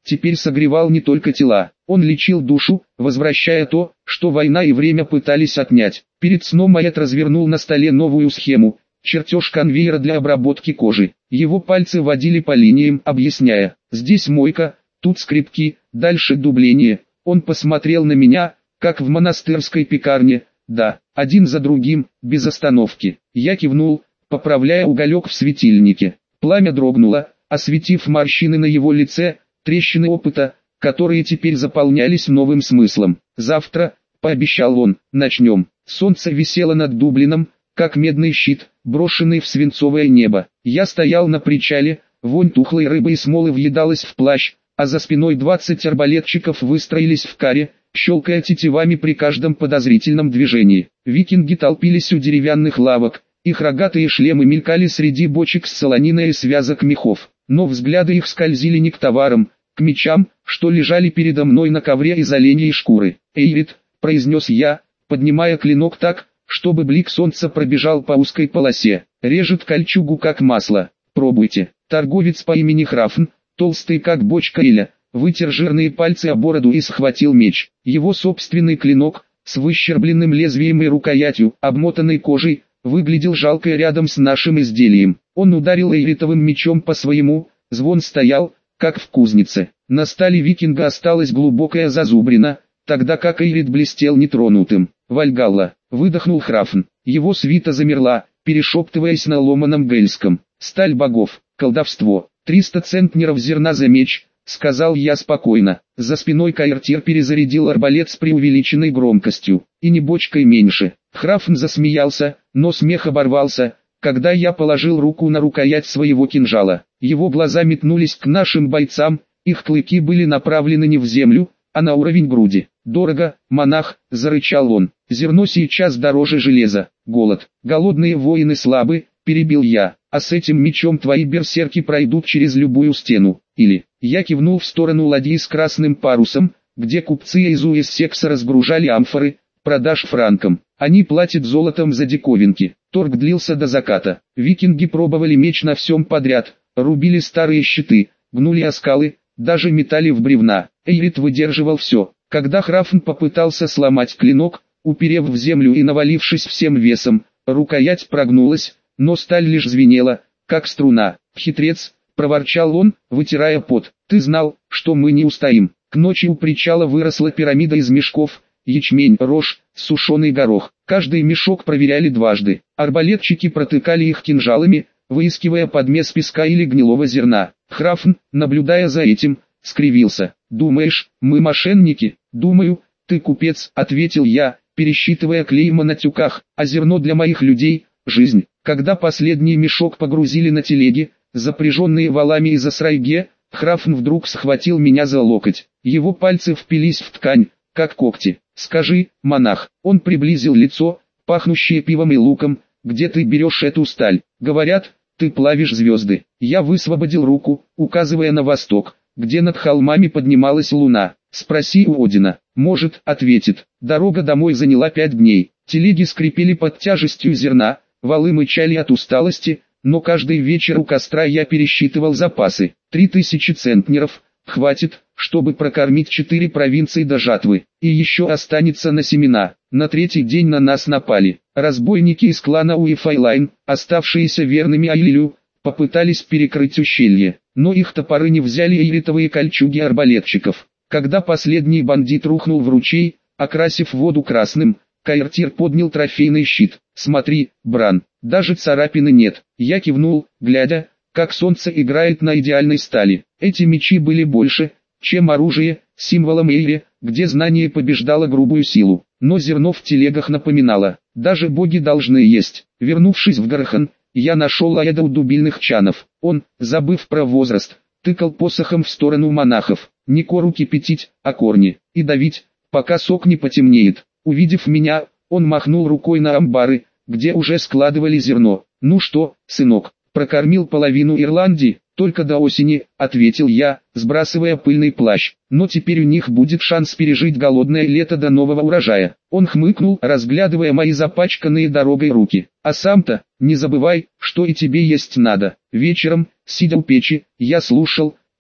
теперь согревал не только тела, он лечил душу, возвращая то, что война и время пытались отнять. Перед сном Аэт развернул на столе новую схему, чертеж конвейера для обработки кожи. Его пальцы водили по линиям, объясняя: здесь мойка, тут скребки, дальше дубление. Он посмотрел на меня, как в монастырской пекарне, да, один за другим, без остановки. Я кивнул, поправляя уголек в светильнике. Пламя дрогнуло, осветив морщины на его лице, трещины опыта, которые теперь заполнялись новым смыслом. «Завтра», — пообещал он, — «начнем». Солнце висело над Дублином, как медный щит, брошенный в свинцовое небо. Я стоял на причале, вонь тухлой рыбы и смолы въедалась в плащ, а за спиной двадцать арбалетчиков выстроились в каре, щелкая тетивами при каждом подозрительном движении. Викинги толпились у деревянных лавок, их рогатые шлемы мелькали среди бочек с солониной и связок мехов, но взгляды их скользили не к товарам, к мечам, что лежали передо мной на ковре из оленей шкуры. «Эйрит», — произнес я, поднимая клинок так, чтобы блик солнца пробежал по узкой полосе, — «режет кольчугу как масло. Пробуйте». Торговец по имени Храфн, толстый как бочка эля, вытер жирные пальцы о бороду и схватил меч. Его собственный клинок, с выщербленным лезвием и рукоятью, обмотанной кожей, выглядел жалко рядом с нашим изделием. Он ударил эйритовым мечом по своему, звон стоял, как в кузнице. На стали викинга осталась глубокая зазубрина, тогда как эйрит блестел нетронутым. «Вальгалла», — выдохнул Храфн. Его свита замерла, перешептываясь на ломаном гельском. «Сталь богов, колдовство, триста центнеров зерна за меч», — сказал я спокойно. За спиной Каэртир перезарядил арбалет с преувеличенной громкостью, и не бочкой меньше. Храфн засмеялся, но смех оборвался, когда я положил руку на рукоять своего кинжала. Его глаза метнулись к нашим бойцам, их клыки были направлены не в землю, а на уровень груди. «Дорого, монах», — зарычал он, — «зерно сейчас дороже железа». «Голод, голодные воины слабы», — перебил я, — «а с этим мечом твои берсерки пройдут через любую стену». Или, я кивнул в сторону ладьи с красным парусом, где купцы из Уэссекса разгружали амфоры, продаж франкам. Они платят золотом за диковинки. Торг длился до заката. Викинги пробовали меч на всем подряд, рубили старые щиты, гнули оскалы, даже метали в бревна. Эйрит выдерживал все. Когда Храфн попытался сломать клинок, уперев в землю и навалившись всем весом, рукоять прогнулась, но сталь лишь звенела, как струна. «Хитрец», — проворчал он, вытирая пот, — «ты знал, что мы не устоим». К ночи у причала выросла пирамида из мешков, ячмень, рожь, сушеный горох. Каждый мешок проверяли дважды. Арбалетчики протыкали их кинжалами, выискивая подмес песка или гнилого зерна. Храфн, наблюдая за этим, скривился. «Думаешь, мы мошенники?» «Думаю, ты купец», — ответил я, пересчитывая клейма на тюках, «а зерно для моих людей — жизнь». Когда последний мешок погрузили на телеги, запряженные валами из осрайге, Храфн вдруг схватил меня за локоть. Его пальцы впились в ткань, как когти. «Скажи, монах», — он приблизил лицо, пахнущее пивом и луком, — «где ты берешь эту сталь?» «Говорят, ты плавишь звезды». Я высвободил руку, указывая на восток, где над холмами поднималась луна. «Спроси у Одина». «Может», — ответит. Дорога домой заняла пять дней. Телеги скрипели под тяжестью зерна, валы мычали от усталости, но каждый вечер у костра я пересчитывал запасы. Три тысячи центнеров, хватит, чтобы прокормить четыре провинции до жатвы, и еще останется на семена. На третий день на нас напали. Разбойники из клана Уэфайлайн, оставшиеся верными Айлилю, попытались перекрыть ущелье, но их топоры не взяли эйритовые кольчуги арбалетчиков. Когда последний бандит рухнул в ручей, окрасив воду красным, Каэртир поднял трофейный щит. «Смотри, Бран, даже царапины нет». Я кивнул, глядя, как солнце играет на идеальной стали. Эти мечи были больше, чем оружие, символом Эйре, где знание побеждало грубую силу. Но зерно в телегах напоминало, даже боги должны есть. Вернувшись в Гархан, я нашел Аэда у дубильных чанов. Он, забыв про возраст, тыкал посохом в сторону монахов. Не кору кипятить, а корни, и давить, пока сок не потемнеет. Увидев меня, он махнул рукой на амбары, где уже складывали зерно. «Ну что, сынок, прокормил половину Ирландии?» «Только до осени», — ответил я, сбрасывая пыльный плащ. «Но теперь у них будет шанс пережить голодное лето до нового урожая». Он хмыкнул, разглядывая мои запачканные дорогой руки. «А сам-то, не забывай, что и тебе есть надо». Вечером, сидя у печи, я слушал,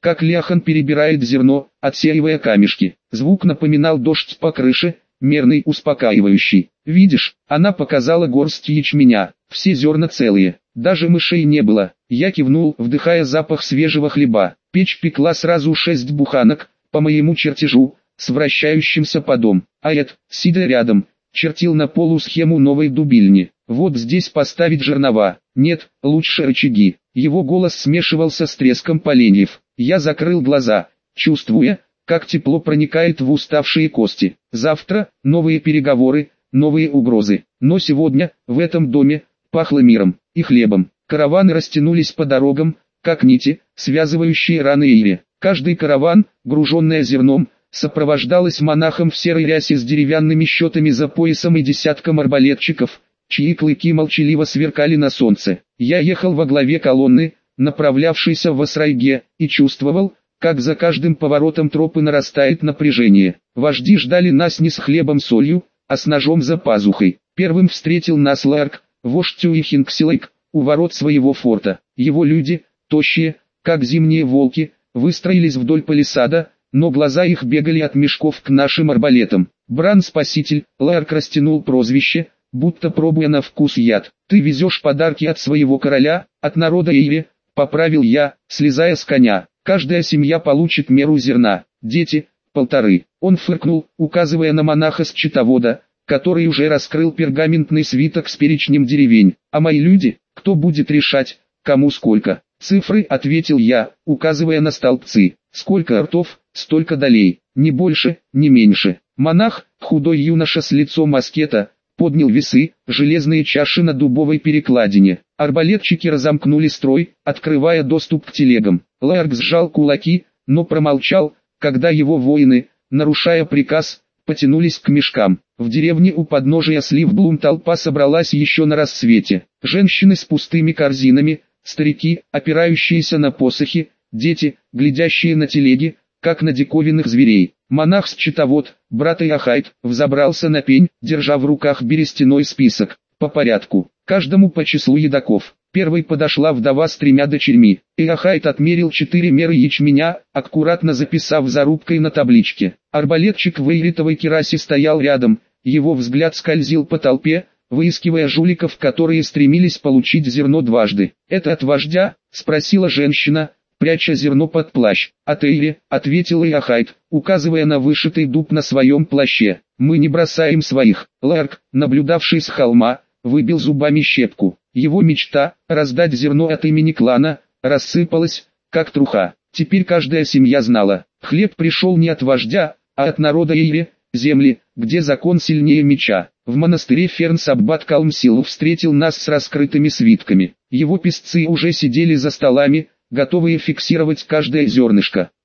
как ляхан перебирает зерно, отсеивая камешки. Звук напоминал дождь по крыше, мерный, успокаивающий. «Видишь?» Она показала горсть ячменя. «Все зерна целые, даже мышей не было». Я кивнул, вдыхая запах свежего хлеба. Печь пекла сразу шесть буханок, по моему чертежу, с вращающимся подом. А Эд, сидя рядом, чертил на полу схему новой дубильни. «Вот здесь поставить жернова. Нет, лучше рычаги». Его голос смешивался с треском поленьев. Я закрыл глаза, чувствуя, как тепло проникает в уставшие кости. Завтра новые переговоры, новые угрозы. Но сегодня, в этом доме, пахло миром и хлебом. Караваны растянулись по дорогам, как нити, связывающие раны Ири. Каждый караван, груженный зерном, сопровождалось монахом в серой рясе с деревянными щитами за поясом и десятком арбалетчиков, чьи клыки молчаливо сверкали на солнце. Я ехал во главе колонны, направлявшейся в Осрайге, и чувствовал, как за каждым поворотом тропы нарастает напряжение. Вожди ждали нас не с хлебом солью, а с ножом за пазухой. Первым встретил нас Ларк, вождь Тюихингсилайк, у ворот своего форта. Его люди, тощие, как зимние волки, выстроились вдоль палисада, но глаза их бегали от мешков к нашим арбалетам. «Бран-спаситель», Ларк растянул прозвище, будто пробуя на вкус яд. «Ты везешь подарки от своего короля, от народа Ири», — поправил я, слезая с коня. «Каждая семья получит меру зерна, дети — полторы». Он фыркнул, указывая на монаха-счетовода, который уже раскрыл пергаментный свиток с перечнем деревень. «А мои люди, кто будет решать, кому сколько?» «Цифры», — ответил я, указывая на столбцы. «Сколько ртов, столько долей, не больше, не меньше». Монах, худой юноша с лицом аскета, поднял весы, железные чаши на дубовой перекладине. Арбалетчики разомкнули строй, открывая доступ к телегам. Ларк сжал кулаки, но промолчал, когда его воины, нарушая приказ, потянулись к мешкам. В деревне у подножия Сливблум толпа собралась еще на рассвете. Женщины с пустыми корзинами, старики, опирающиеся на посохи, дети, глядящие на телеги, как на диковинных зверей. Монах-счетовод, брат Иохайд, взобрался на пень, держа в руках берестяной список. По порядку, каждому по числу едоков. Первой подошла вдова с тремя дочерьми. Иохайд отмерил четыре меры ячменя, аккуратно записав зарубкой на табличке. Арбалетчик в эйритовой керасе стоял рядом, его взгляд скользил по толпе, выискивая жуликов, которые стремились получить зерно дважды. «Это от вождя?» — спросила женщина, пряча зерно под плащ. «От Эйри», — ответил Иохайд, указывая на вышитый дуб на своем плаще. «Мы не бросаем своих». Ларк, наблюдавший с холма, выбил зубами щепку. Его мечта, раздать зерно от имени клана, рассыпалась, как труха. Теперь каждая семья знала, хлеб пришел не от вождя, а от народа Эйри, земли, где закон сильнее меча. В монастыре Фернс аббат Калмсилу встретил нас с раскрытыми свитками. Его писцы уже сидели за столами, готовые фиксировать каждое зернышко.